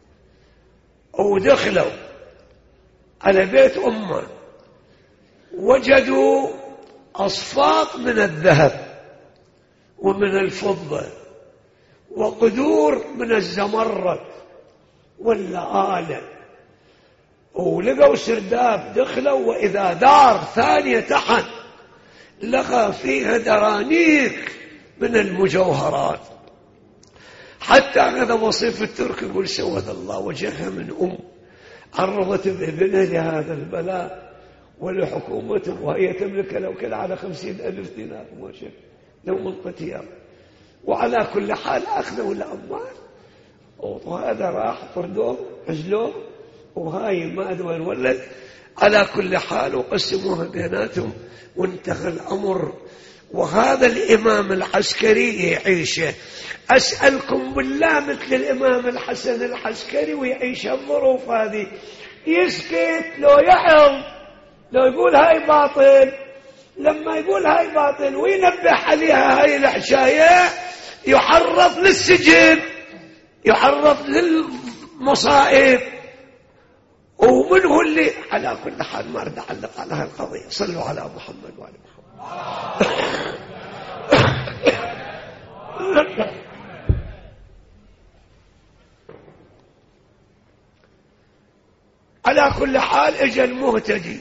ودخلوا على بيت أمه وجدوا أصفاط من الذهب ومن الفضة وقدور من الزمرد واللآلئ ولقوا سرداب. دخلوا وإذا دار ثانية تحت لقى فيها درانيك من المجوهرات حتى هذا وصيف الترك يقول سود الله وجهها من أم عرضت بابنها لهذا البلاء ولحكومته وهي تملك لو كان على خمسين ألف دينار ما شاء لو منطتها. وعلى كل حال أخذوا الأموال وهذا راح طردوه عزلوه وهاي ما أدري وين ولد. على كل حال وقسموها بيناتهم وانتهى الأمر. وهذا الإمام العسكري يعيشه أسألكم بالله مثل الإمام الحسن العسكري ويعيش الظروف هذه يسكت لو يعظ لو يقول هاي باطل. لما يقول هاي باطل وينبه عليها هاي الحشاية يحرض للسجن يحرض للمصائب. ومن هو اللي على كل حال ما أريد أعلق على هالقضية. صلوا على محمد وعلى محمد. على كل حال اجى المهتدي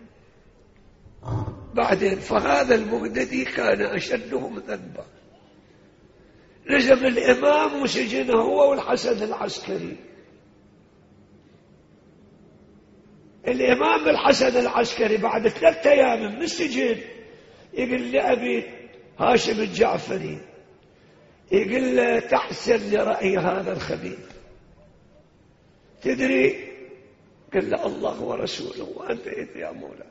بعدين. فهذا المهتدي كان أشدهم ذنبا لزم الإمام وسجنه هو والحسن العسكري. الإمام الحسن العسكري بعد ثلاثة أيام من السجن يقول لأبي هاشم الجعفري يقول له تحسن لرأي هذا الخبيث تدري؟ قال له الله ورسوله وأنت إذ يا مولا.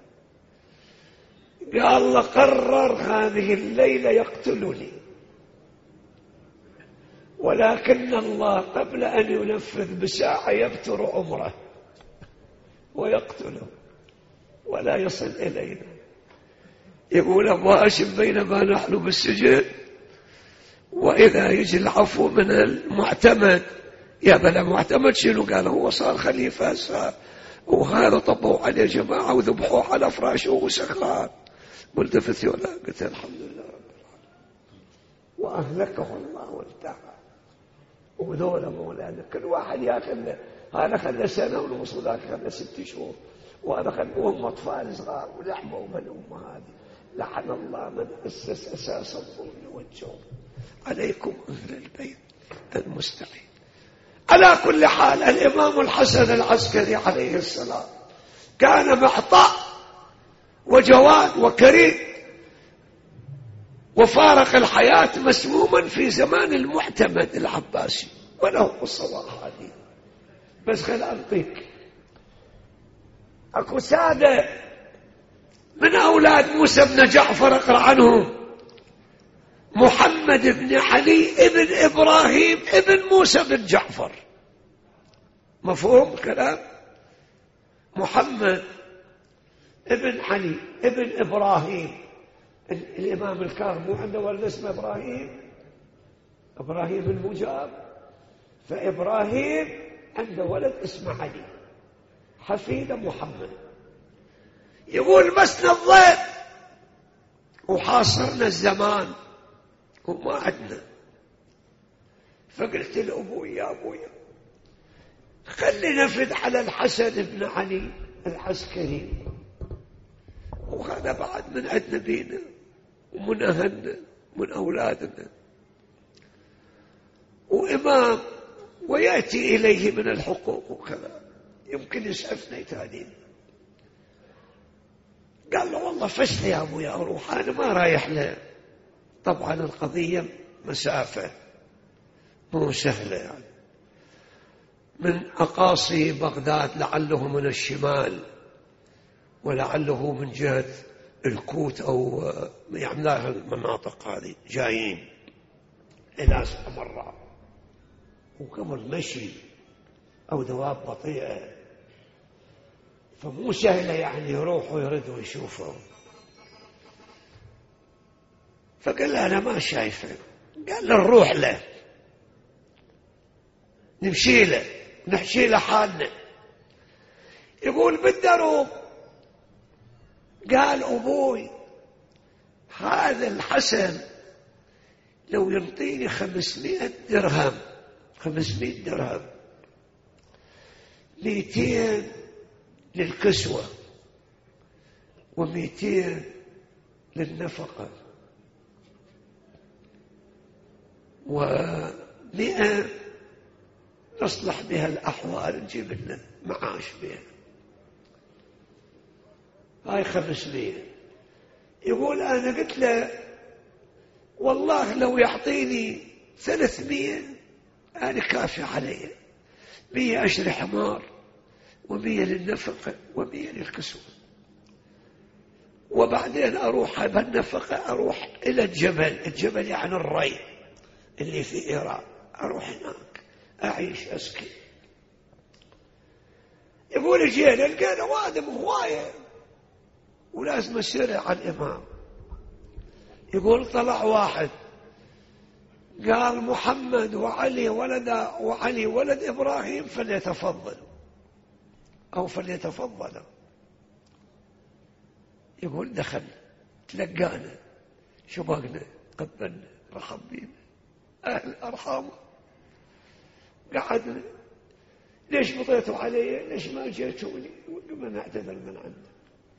قال الله قرر هذه الليلة يقتلني ولكن الله قبل أن ينفذ بساعة يبتر عمره ويقتله ولا يصل إلينا. يقول أبو هاشم بينما نحن بالسجن وإذا يجي العفو من المعتمد، يا بلا معتمد شنو؟ قال هو صار خليفة صار، وهذا طبوا عليه جماعة وذبحوه على فراشه وسكران. والتفت ولا قلت الحمد لله رب العالمين وأهلكه الله وانتهى. وذولا مولانا كل واحد ياخذ، هذا خلى سنة ونص وذاك خلى ست شهور وهذا خلى وهم أطفال صغار ولحموا بالأمة هذه. لعن الله من أسس أساس الظلم والجور. عليكم أهل البيت المستقيم. على كل حال الإمام الحسن العسكري عليه السلام كان معطاء وجواد وكريم، وفارق الحياة مسموما في زمان المعتمد العباسي، وله قصة هذه بس خل أنطيك. أكو سادة من أولاد موسى بن جعفر اقرأ عنهم، محمد بن علي ابن إبراهيم ابن موسى بن جعفر. مفهوم كلام؟ محمد ابن علي ابن إبراهيم. الإمام الكاظم مو عنده ولد اسمه إبراهيم، إبراهيم المجاب، فإبراهيم عنده ولد اسمه علي حفيد محمد. يقول مسنا الضيف وحاصرنا الزمان وما عدنا، فقلت لأبوي يا أبوي خلي نفد على الحسن بن علي العسكري، وهذا بعد من عندنا بينا ومن أهلنا من أولادنا وإمام، ويأتي إليه من الحقوق وكذا، يمكن يسعفنا يتادين. قال له والله فشل يا أبوي أروح، أنا ما رايح له. طبعا القضية مسافة مو سهلة، يعني من أقاصي بغداد لعله من الشمال ولعله من جهة الكوت أو يعني المناطق هذه جايين إلى سامراء، وقبل مشي أو دواب بطيئة، فمو سهلة يعني يروح ويرد ويشوفه. فقال له أنا ما شايفه. قال له نروح له نمشي له نحشي له حالنا. يقول بالدروب قال أبوي هذا الحسن لو ينطيني خمسمائة درهم، خمسمائة درهم، مئتين للكسوة ومئتين للنفقة ومئة نصلح بها الأحوال نجيب لنا معاش بها، هاي خمسمائة. يقول أنا قلت له والله لو يعطيني ثلاثمائة أنا كافي علي، مية أشري حمار ومية للنفقة ومية للكسوة، وبعدين أروح بالنفقة أروح إلى الجبل، الجبل يعني الري اللي في إيران، أروح هناك أعيش أسكن. يقول جينا لقينا وادم هواية ولازم أسرع على الإمام. يقول طلع واحد قال محمد وعلي ولد وعلي ولد إبراهيم فليتفضل أو فليتفضل. يقول دخل تلقانا شبقنا قبلنا رحب بينا أهل أرحامه، قعدنا ليش بطيتوا علي ليش ما جيتوني؟ وقلنا نعتذر من عنده.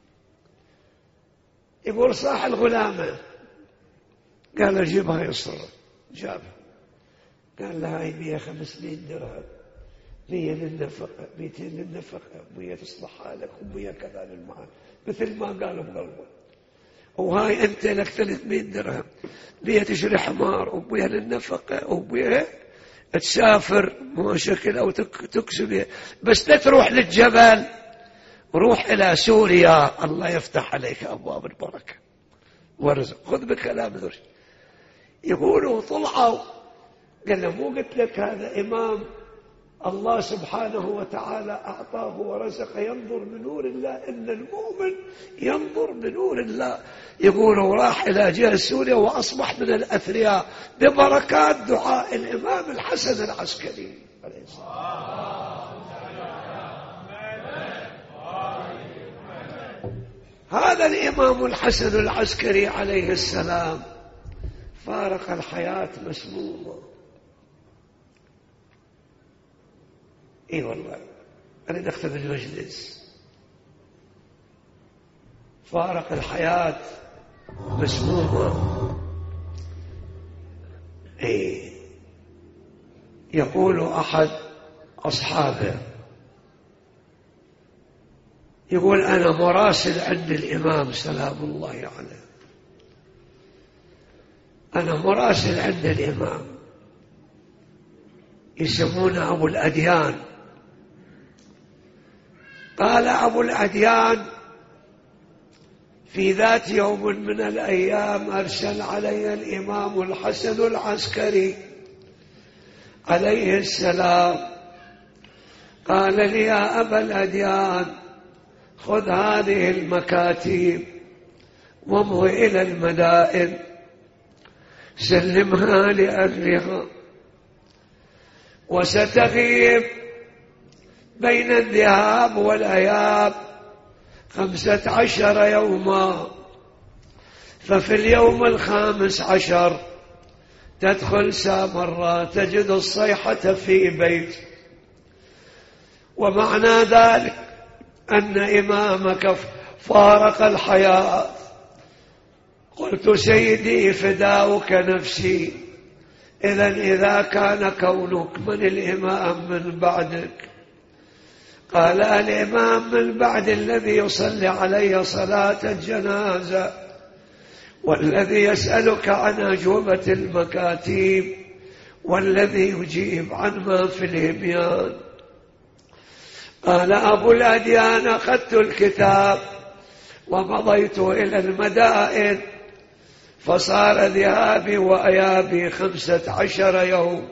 يقول صاح الغلامة قال اجيبها يسر، جابها قال لها هاي مية خمسمائة درهم، مية للنفقة، ميتين للنفقة، مية تصلح حالك ومية كذا للمال، مثل ما قالوا بقلبه. وهاي انت لك ثلاثمائة درهم، مية تشري حمار ومية للنفقة ومية تسافر مو شكل او تكسب، بس لا تروح للجبل، روح الى سوريا الله يفتح عليك ابواب البركة ورزق، خذ بكلام ذري. يقولوا طلعوا قال له مو قلت لك هذا إمام الله سبحانه وتعالى أعطاه ورزق ينظر بنور الله. إن المؤمن ينظر بنور الله. يقول وراح إلى جهة سوريا وأصبح من الأثرياء ببركات دعاء الإمام الحسن العسكري عليه السلام. هذا الإمام الحسن العسكري عليه السلام فارق الحياة مسمومة. اي والله أنا أختم المجلس. فارق الحياة مسمومة. اي يقول أحد أصحابه، يقول أنا مراسل عند الإمام سلام الله عليه، أنا مراسل عند الإمام، يسمونه أبو الأديان. قال أبو الأديان في ذات يوم من الأيام أرسل علي الإمام الحسن العسكري عليه السلام، قال لي يا أبا الأديان خذ هذه المكاتيب وامض إلى المدائن سلمها لأهلها، وستغيب بين الذهاب والإياب خمسة عشر يوما، ففي اليوم الخامس عشر تدخل سامراء تجد الصيحة في بيت، ومعنى ذلك أن إمامك فارق الحياة. قلت سيدي فداؤك نفسي، إذن إذا كان كونك من الإمام من بعدك؟ قال الإمام من بعد الذي يصلي علي صلاة الجنازة، والذي يسألك عن أجوبة المكاتيب، والذي يجيب عن ما في الهميان. قال أبو الأديان أخذت الكتاب ومضيت إلى المدائن، فصار ذهابي وأيابي خمسة عشر يوم.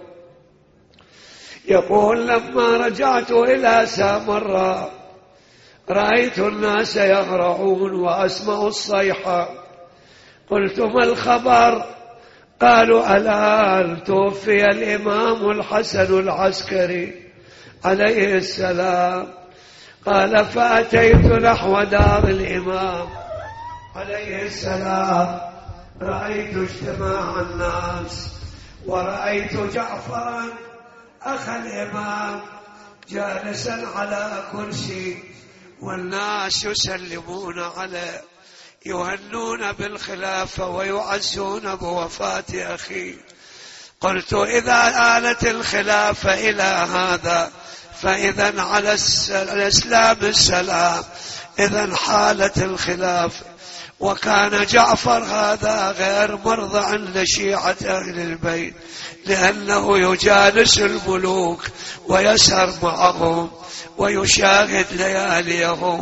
يقول لما رجعت إلى سامراء رأيت الناس يغرعون وأسمع الصيحة، قلت ما الخبر؟ قالوا الآن توفي الإمام الحسن العسكري عليه السلام. قال فأتيت نحو دار الإمام عليه السلام، رأيت اجتماع الناس، ورأيت جعفرا أخ الإمام جالسا على كرسي، والناس يسلمون عليه يهنون بالخلافة ويعزون بوفاة أخيه. قلت إذا آلت الخلافة إلى هذا فإذا على الإسلام السلام، إذا حالت الخلافة. وكان جعفر هذا غير مرضع لشيعة أهل البيت، لأنه يجالس الملوك ويسهر معهم ويشاهد لياليهم.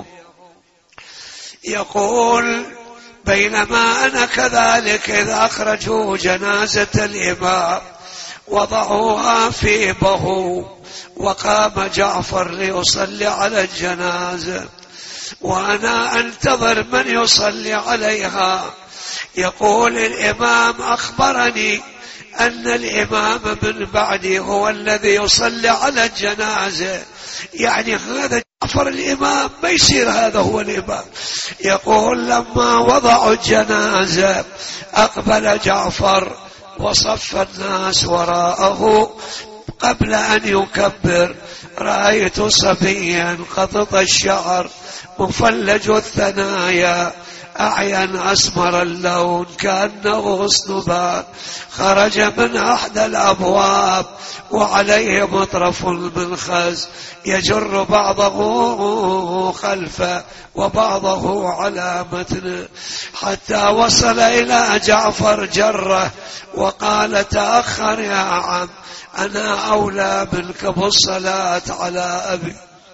يقول بينما أنا كذلك إذ أخرجوا جنازة الإمام وضعوها في بهو، وقام جعفر ليصلي على الجنازة وأنا أنتظر من يصلي عليها. يقول الإمام أخبرني أن الإمام من بعدي هو الذي يصلي على الجنازة، يعني هذا جعفر الإمام ما يصير هذا هو الإمام. يقول لما وضعوا الجنازة أقبل جعفر وصف الناس وراءه، قبل أن يكبر رأيت صبيا قطط الشعر مفلج الثنايا أعين أسمر اللون كأنه غصن، خرج من أحد الأبواب وعليه مطرف من خز يجر بعضه خلفه وبعضه على متنه، حتى وصل إلى جعفر جره وقال تأخر يا عم، أنا أولى منك بالصلاة على أبي.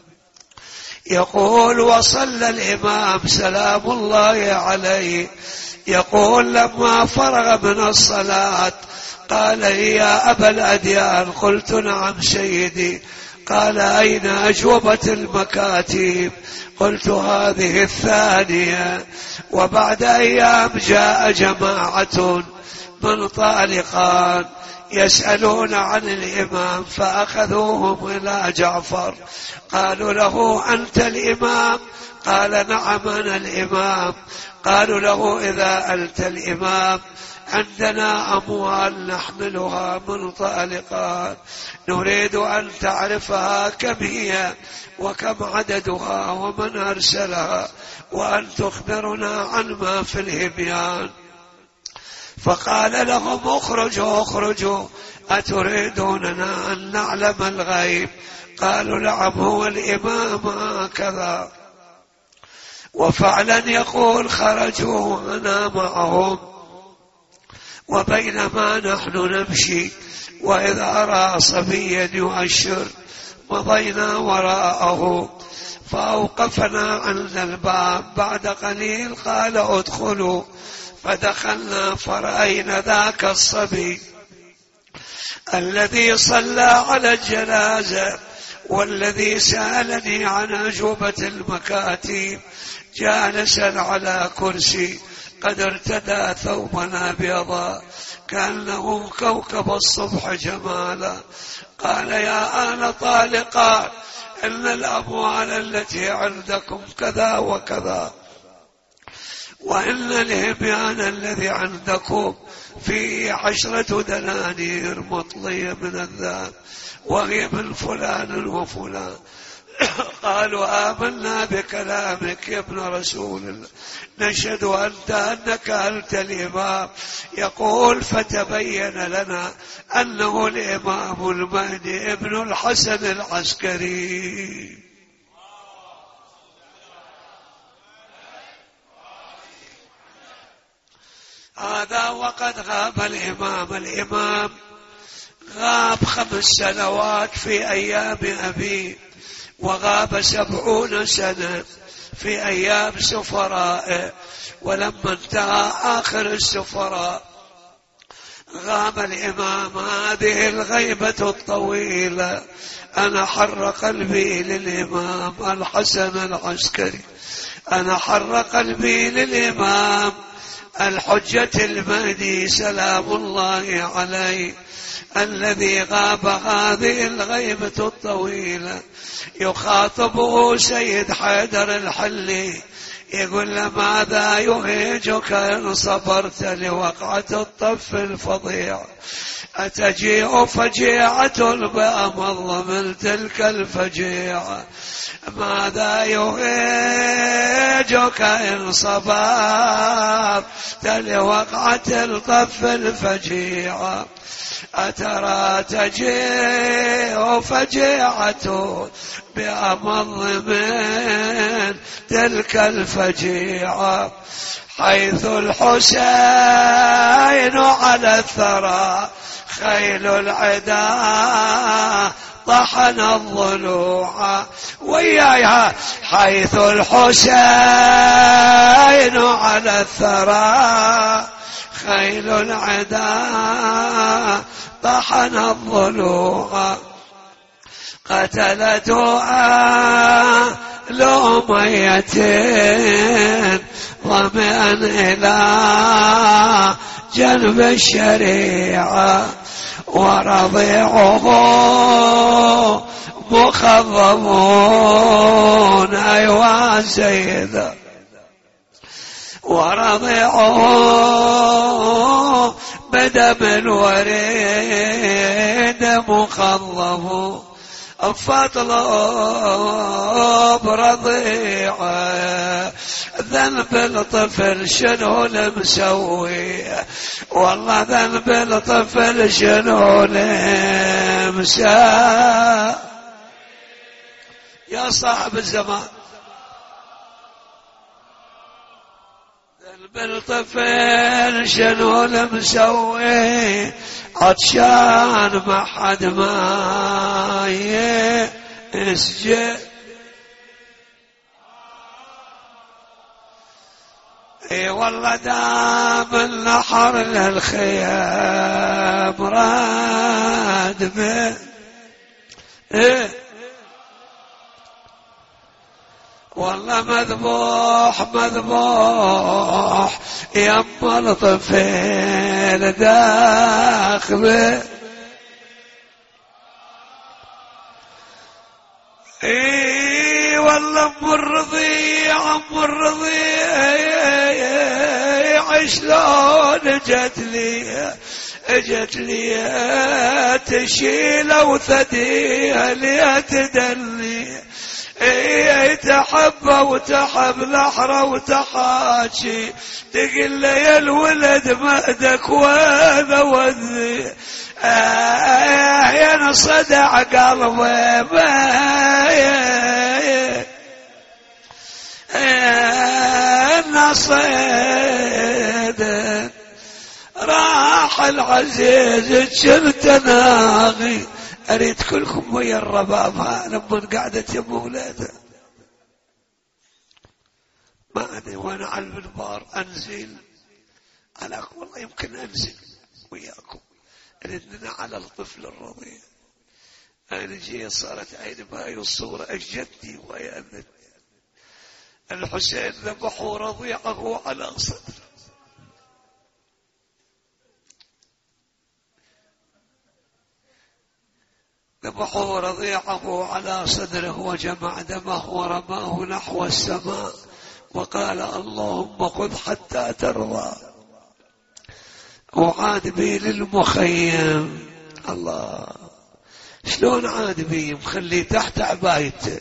يقول وصلى الإمام سلام الله عليه، يقول لما فرغ من الصلاة قال لي يا أبا الأديان، قلت نعم سيدي، قال أين أجوبة المكاتب؟ قلت هذه الثانية. وبعد أيام جاء جماعة من طالقان يسألون عن الإمام، فأخذوهم إلى جعفر، قالوا له أنت الإمام؟ قال نعم أنا الإمام. قالوا له إذا أنت الإمام عندنا أموال نحملها من طالقان، نريد أن تعرفها كم هي وكم عددها ومن أرسلها، وأن تخبرنا عن ما في الهبيان. فقال لهم اخرجوا اخرجوا، أتريدوننا أن نعلم الغيب؟ قالوا نعم هو الإمام هكذا. وفعلا يقول خرجوا أنا معهم، وبينما نحن نمشي وإذا أرى صبيا يؤشر مضينا وراءه، فأوقفنا عند الباب. بعد قليل قال ادخلوا، فدخلنا فرأينا ذاك الصبي الذي صلى على الجنازة والذي سألني عن أجوبة المكاتب جالسا على كرسي قد ارتدى ثوبا أبيضا كأنه كوكب الصبح جمالا. قال يا آل طالقان إن الأموال التي عندكم كذا وكذا، وإن الهبيان الذي عندكم فيه عشرة دنانير مطلية من الذهب وهي من فلان وفلان. قالوا آمنا بكلامك يا ابن رسول الله، نشهد أنت أنك أنت الإمام. يقول فتبين لنا أنه الإمام المهدي ابن الحسن العسكري. هذا وقد غاب الإمام. الإمام غاب خمس سنوات في أيام أبيه، وغاب سبعون سنة في أيام سفرائه. ولما انتهى آخر السفراء غاب الإمام. هذه الغيبة الطويلة أنا حر قلبي للإمام الحسن العسكري، أنا حر قلبي للإمام الحجة المهدي سلام الله عليه، الذي غاب هذه الغيبة الطويلة. يخاطبه سيد حيدر الحلي يقول له ماذا يهيجك إن صبرت لوقعة الطف الفظيع؟ أتجيء فجيعة بأمض من تلك الفجيعة؟ ماذا يهيجك إن صبرت لوقعة الطف الفجيعة؟ أترى تجيء فجيعة بأمض من تلك الفجيعة، حيث الحسين على الثرى خيل العدا طحن الضلوع. وياها حيث الحسين على الثرى خيل العدا طحن الضلوع، قتلته آل أمية ظمئا إلى جنب الشريعة، ورضيعه مخضبون. أيها سيدا، ورضيعه بدم الوريد مخضب، فاطلب رضيعه ذنب الطفل شنو المسوي؟ والله ذنب الطفل شنو المسوي؟ يا صاحب الزمان، ذنب الطفل شنو المسوي؟ عطشان ما حد ما يسجد. اي والله دام النحر للخيام راد به. ايه والله مذبوح مذبوح يما الطفل داخله. اي والله ام الرضيع ام الرضيع شلون جت لي اجت لي تشيل وثديها لي تدلي. اي تحب وتحب لحرة وتحاكي تقل لي يا الولد مهدك وانا وذي. آه يا صدع قلبي انا صيدك راح العزيز شلت ناغي. اريد كلكم ويا الربابها لما قعدت يا مولاده ما ادري وانا على المنبر انزل انا والله يمكن انزل وياكم ردنا على الطفل الرضيع. انا جي صارت عيني بهاي الصوره اجدني ويا الحسين ذبحوا رضيعه على صدره. ذبحوا رضيعه على صدره وجمع دمه ورماه نحو السماء وقال اللهم خذ حتى ترضى. وعاد بي للمخيم. الله شلون عاد بي مخلي تحت عبايته.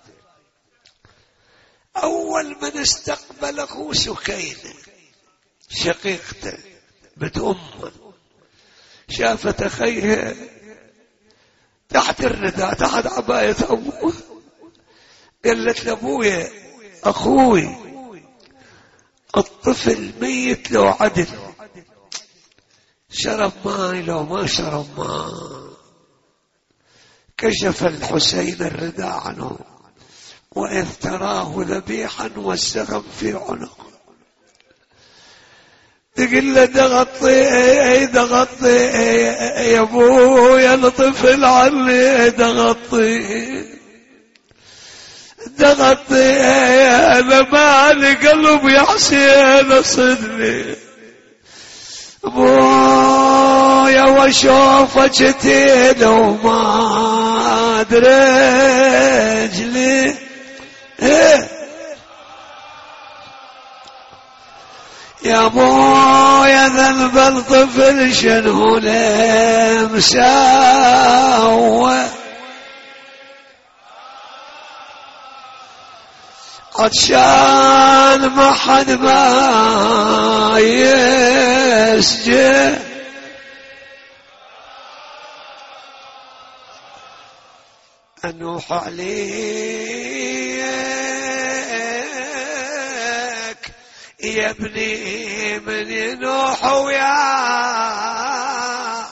اول من استقبله سكينة شقيقته بنت امه شافت اخيها تحت الرداء تحت عباية أبوه. قالت لأبويا أخوي الطفل ميت لو عدل شرب ماي لو ما شرب ماي. كشف الحسين الرداء عنه وإذ تراه ذبيحا والسهم في عنقه. تقول له دغطي دغطي يا ابويا الطفل عني دغطي دغطي انا مالي قلب يا حسين صدري. ابويا واشوفك تين وما ادري رجلي ايه يا ابويا ذنب الطفل شنو له مساوى. عطشان ما حد ما يسجد انوح عليك يا ابني من ينوح وياه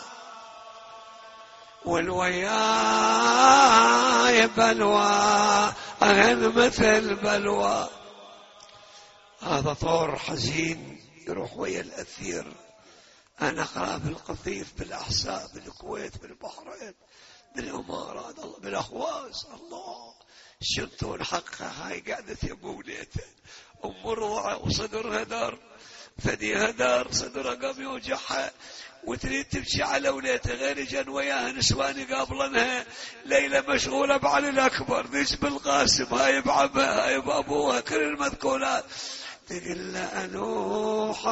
والوياي بلوى أهل مثل بلوى. هذا طور حزين يروح ويا الأثير. أنا أقرأ بالقطيف بالأحساء بالكويت بالبحرين بالإمارات بالأخواز. الله شنطون حقها هاي قاعدة يبوليته أم رضعة وصدرها دار ثديها دار صدرها قام يوجعها وتريد تمشي على وليتها غير جن وياها نسوان قابلنها. ليلة مشغولة بعلي الأكبر ذيش بالقاسم هاي بعبها هاي بأبوها كل المذكورات. تقول له أنوح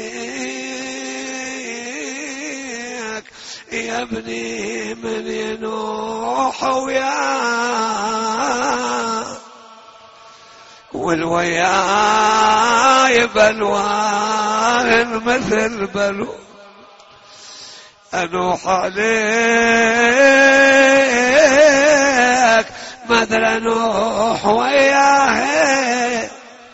عليك يا ابني من ينوح وياه والوياي بلوان مثل بلو. أنوح عليك ما ادري انوح وياه.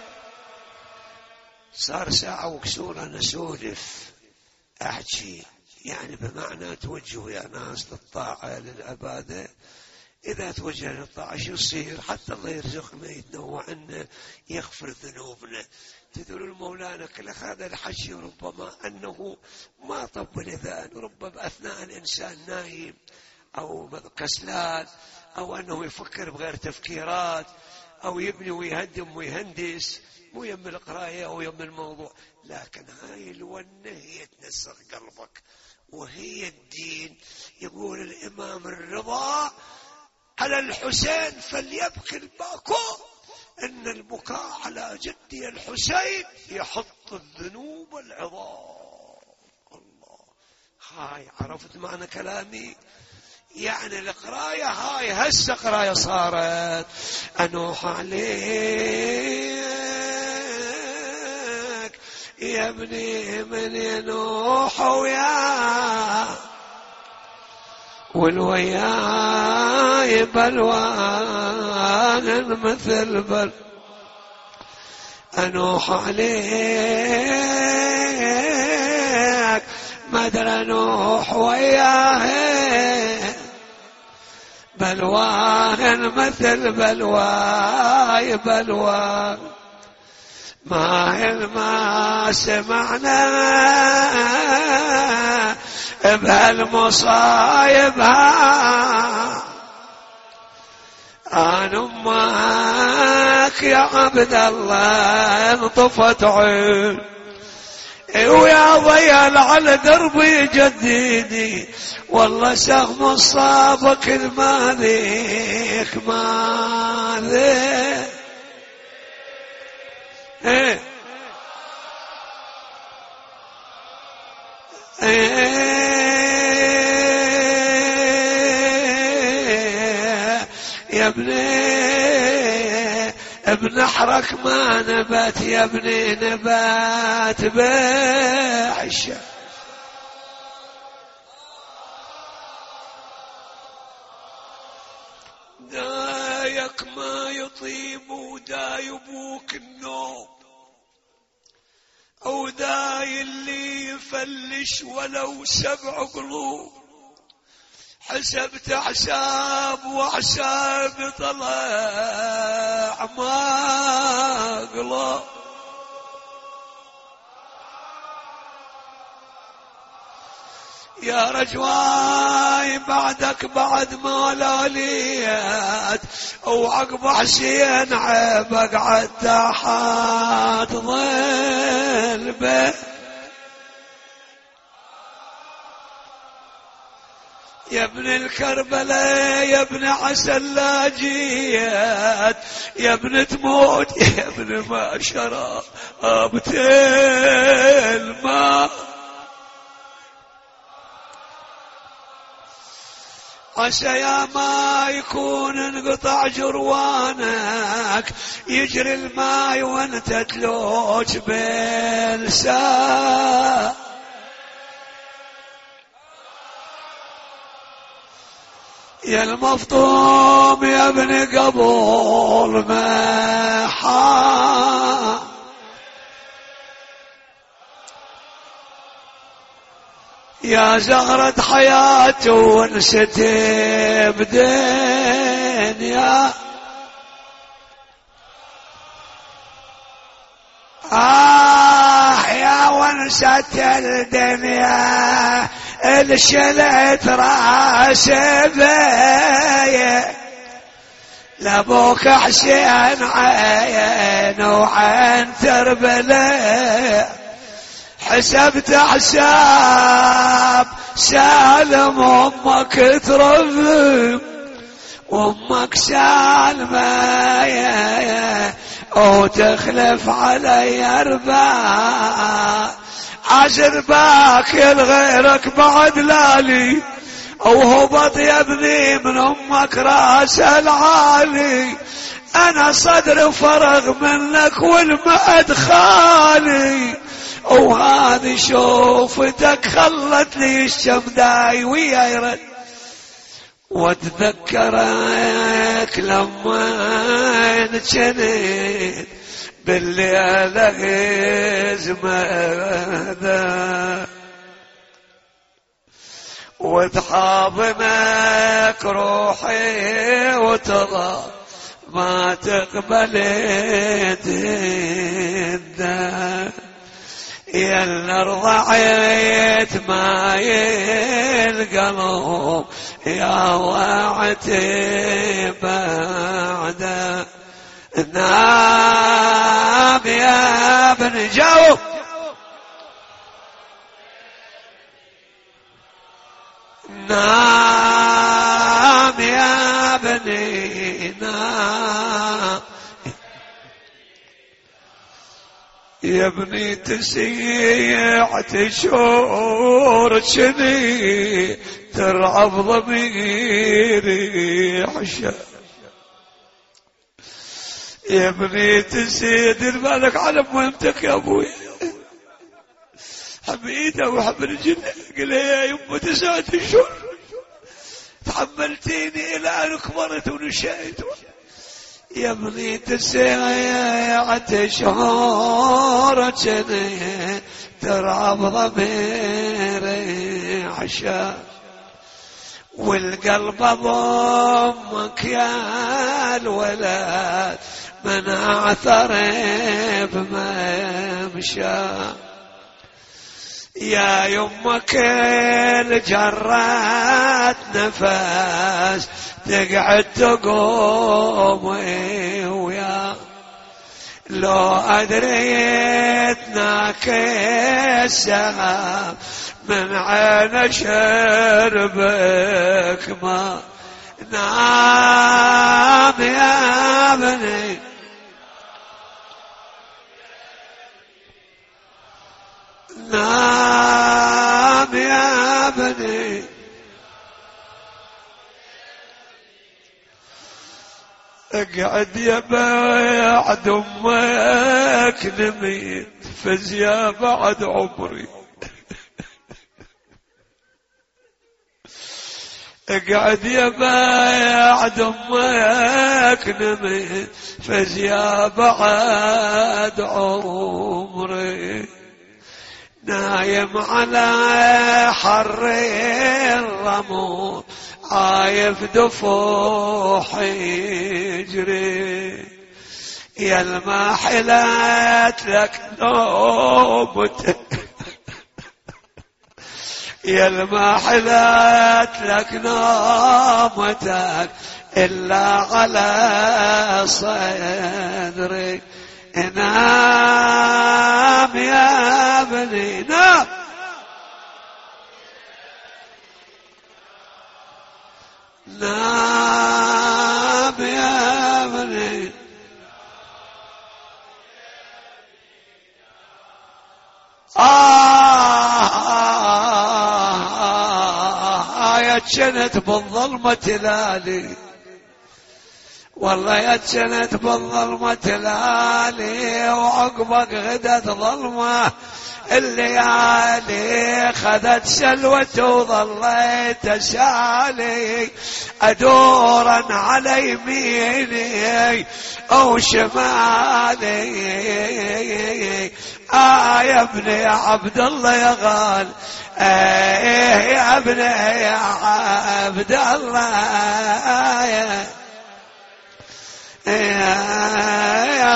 صار ساعة وكسورة نسولف احكي يعني بمعنى توجه يا ناس للطاعة للعبادة. إذا توجه للطاعة شو يصير حتى الله يرزقنا يتنوع عنا يغفر ذنوبنا. تدرون المولانا كل هذا الحكي ربما أنه ما طب الأذان ربما أثناء الإنسان نايم أو كسلان أو أنه يفكر بغير تفكيرات أو يبني ويهدم ويهندس، مو يم القراية أو يم الموضوع، لكن هاي الونة هي تنسخ قلبك وهي الدين. يقول الإمام الرضا على الحسين فليبكي الباكو، إن البكاء على جدي الحسين يحط الذنوب العظام. الله، هاي عرفت معنى كلامي؟ يعني القراية هاي هسه قراية صارت. أنوح عليك يا ابني من ينوح ويا والوياي بلوان مثل بل. أنوح عليك ما ادري انوح وياه بلوان مثل بلواي بلوان. ما ما سمعنا بهالمصايب ها عن امك يا عبد الله انطفت عين ويا ضيال على دربي جديدي والله سهم الصابك الماذيك ماذيك. ايه ايه يا ابني بنحرك ما نبات يا ابني نبات بحشة. دايك ما يطيب وداي ابوك النوم او داي اللي يفلش ولو سبع قلوب. حسبت حساب وحساب طلع ما قلب. يا رجواي بعدك بعد ما لاليت وعقب حسين عيبك عالتاحات ظل به. يا ابن الكربلاء يا ابن عسل لا جيت يا ابن تموت يا ابن ما شربت الماء. عسى يا ما يكون انقطع جروانك يجري الماي وانت تلوج بالساء. يا المفطوم يا ابن قبول ما حا يا زهرة حياتي ونستي بدنيا. آه يا ونسة الدنيا الشلت راس بيه لابوك حسين عين وعين تربله. حسبت حساب سالم امك تربي وامك سالمه وتخلف علي اربع. عشر باكي لغيرك بعد لالي وهبط يا ابني من امك راس العالي. انا صدر فرغ منك والمأد خالي وهذه شوفتك خلت لي الشمداي ويا يرد. واتذكرك لما انجنيت بالليل غيز ماذا وتحاضنك روحي وتضى ما تقبلت الدار. يا اللي رضعت ماي القلب يا وعتي بعده نام يا ابن جاوب نام يا بني نام يا ابني تسيع تشور شني ترعب ضميري حشا يا ابني تسيع دير بالك على مهمتك يا ابوي حب ايده وحب رجله قال يا يمه تسعة اشهر تحملتيني الى ان كبرت ونشأت يا ابني تسعة اشهر جني ترعب ضميري عشا والقلب ضمك يا الولد من اعثر بممشى يا يمك الجرات نفس تقعد تقوم ويا لو أدريتنا كالسهام من عين شربك ما نام يا بني نام يا بني اقعد يا بعد امك نميت فزيا بعد عمري اقعد يا بعد امك نميت فزيا بعد عمري نايم على حر الرمول عايف دفوح يجري يا الما حلت لك نوبتك يا الما حلت لك نومتك إلا على صدرك نام يا بني نام نام يا بني آه يا جنت بالظلمة تلالي والله يا جنت بالظلمة تلالي وعقبك غدت ظلمة الليالي خذت سلوته وظليت اسالي ادورا على يميني او شمالي آه يا ابني يا عبد الله يا غال آه يا ابني يا عبد الله يا يا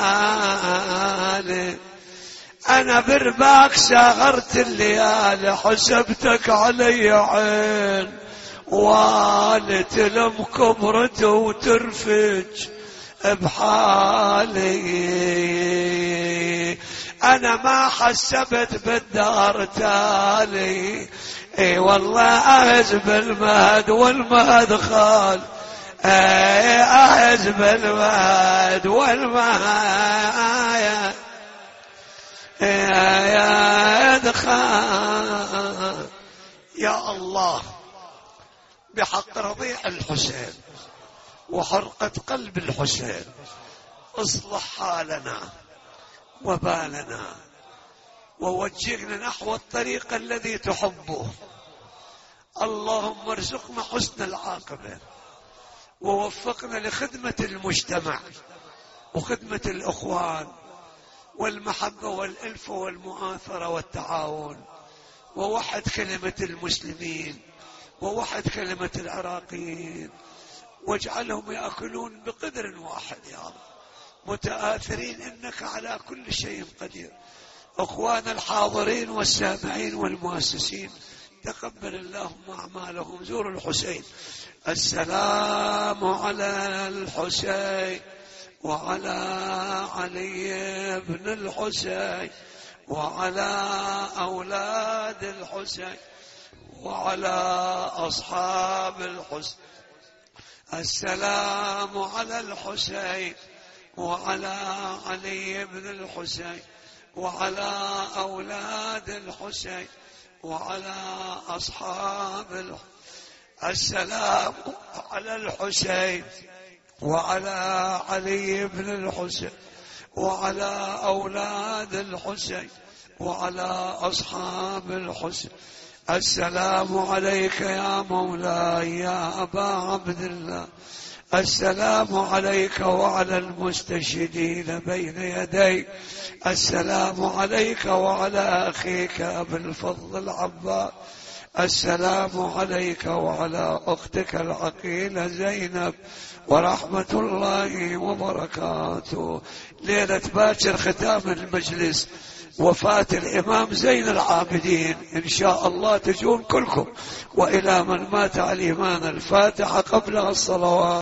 غالي أنا برباك سهرت الليالي حسبتك علي عين والت لم كبرت وترفج بحالي أنا ما حسبت بالدار تالي اي والله أهز بالمهد والمهد خال اي أهز بالمهد والمهد يا يا دخان يا الله بحق رضيع الحسين وحرقة قلب الحسين اصلح حالنا وبالنا ووجهنا نحو الطريق الذي تحبه اللهم ارزقنا حسن العاقبة ووفقنا لخدمة المجتمع وخدمة الأخوان والمحبة والألفة والمؤاثرة والتعاون ووحد كلمة المسلمين ووحد كلمة العراقيين واجعلهم يأكلون بقدر واحد يا الله متآثرين إنك على كل شيء قدير. أخوان الحاضرين والسامعين والمؤسسين تقبل اللهم أعمالهم. زوروا الحسين. السلام على الحسين وعلى علي بن الحسين وعلى أولاد الحسين وعلى أصحاب الحسين. السلام على الحسين وعلى علي بن الحسين وعلى أولاد الحسين وعلى أصحاب الحسين. السلام على الحسين وعلى علي بن الحسين وعلى أولاد الحسين وعلى أصحاب الحسين. السلام عليك يا مولاي يا أبا عبد الله. السلام عليك وعلى المستشهدين بين يديك. السلام عليك وعلى أخيك أبي الفضل العباس. السلام عليك وعلى أختك العقيلة زينب ورحمة الله وبركاته. ليلة باكر ختام المجلس وفاة الإمام زين العابدين، إن شاء الله تجون كلكم. وإلى من مات على الإيمان الفاتحة قبل الصلوات.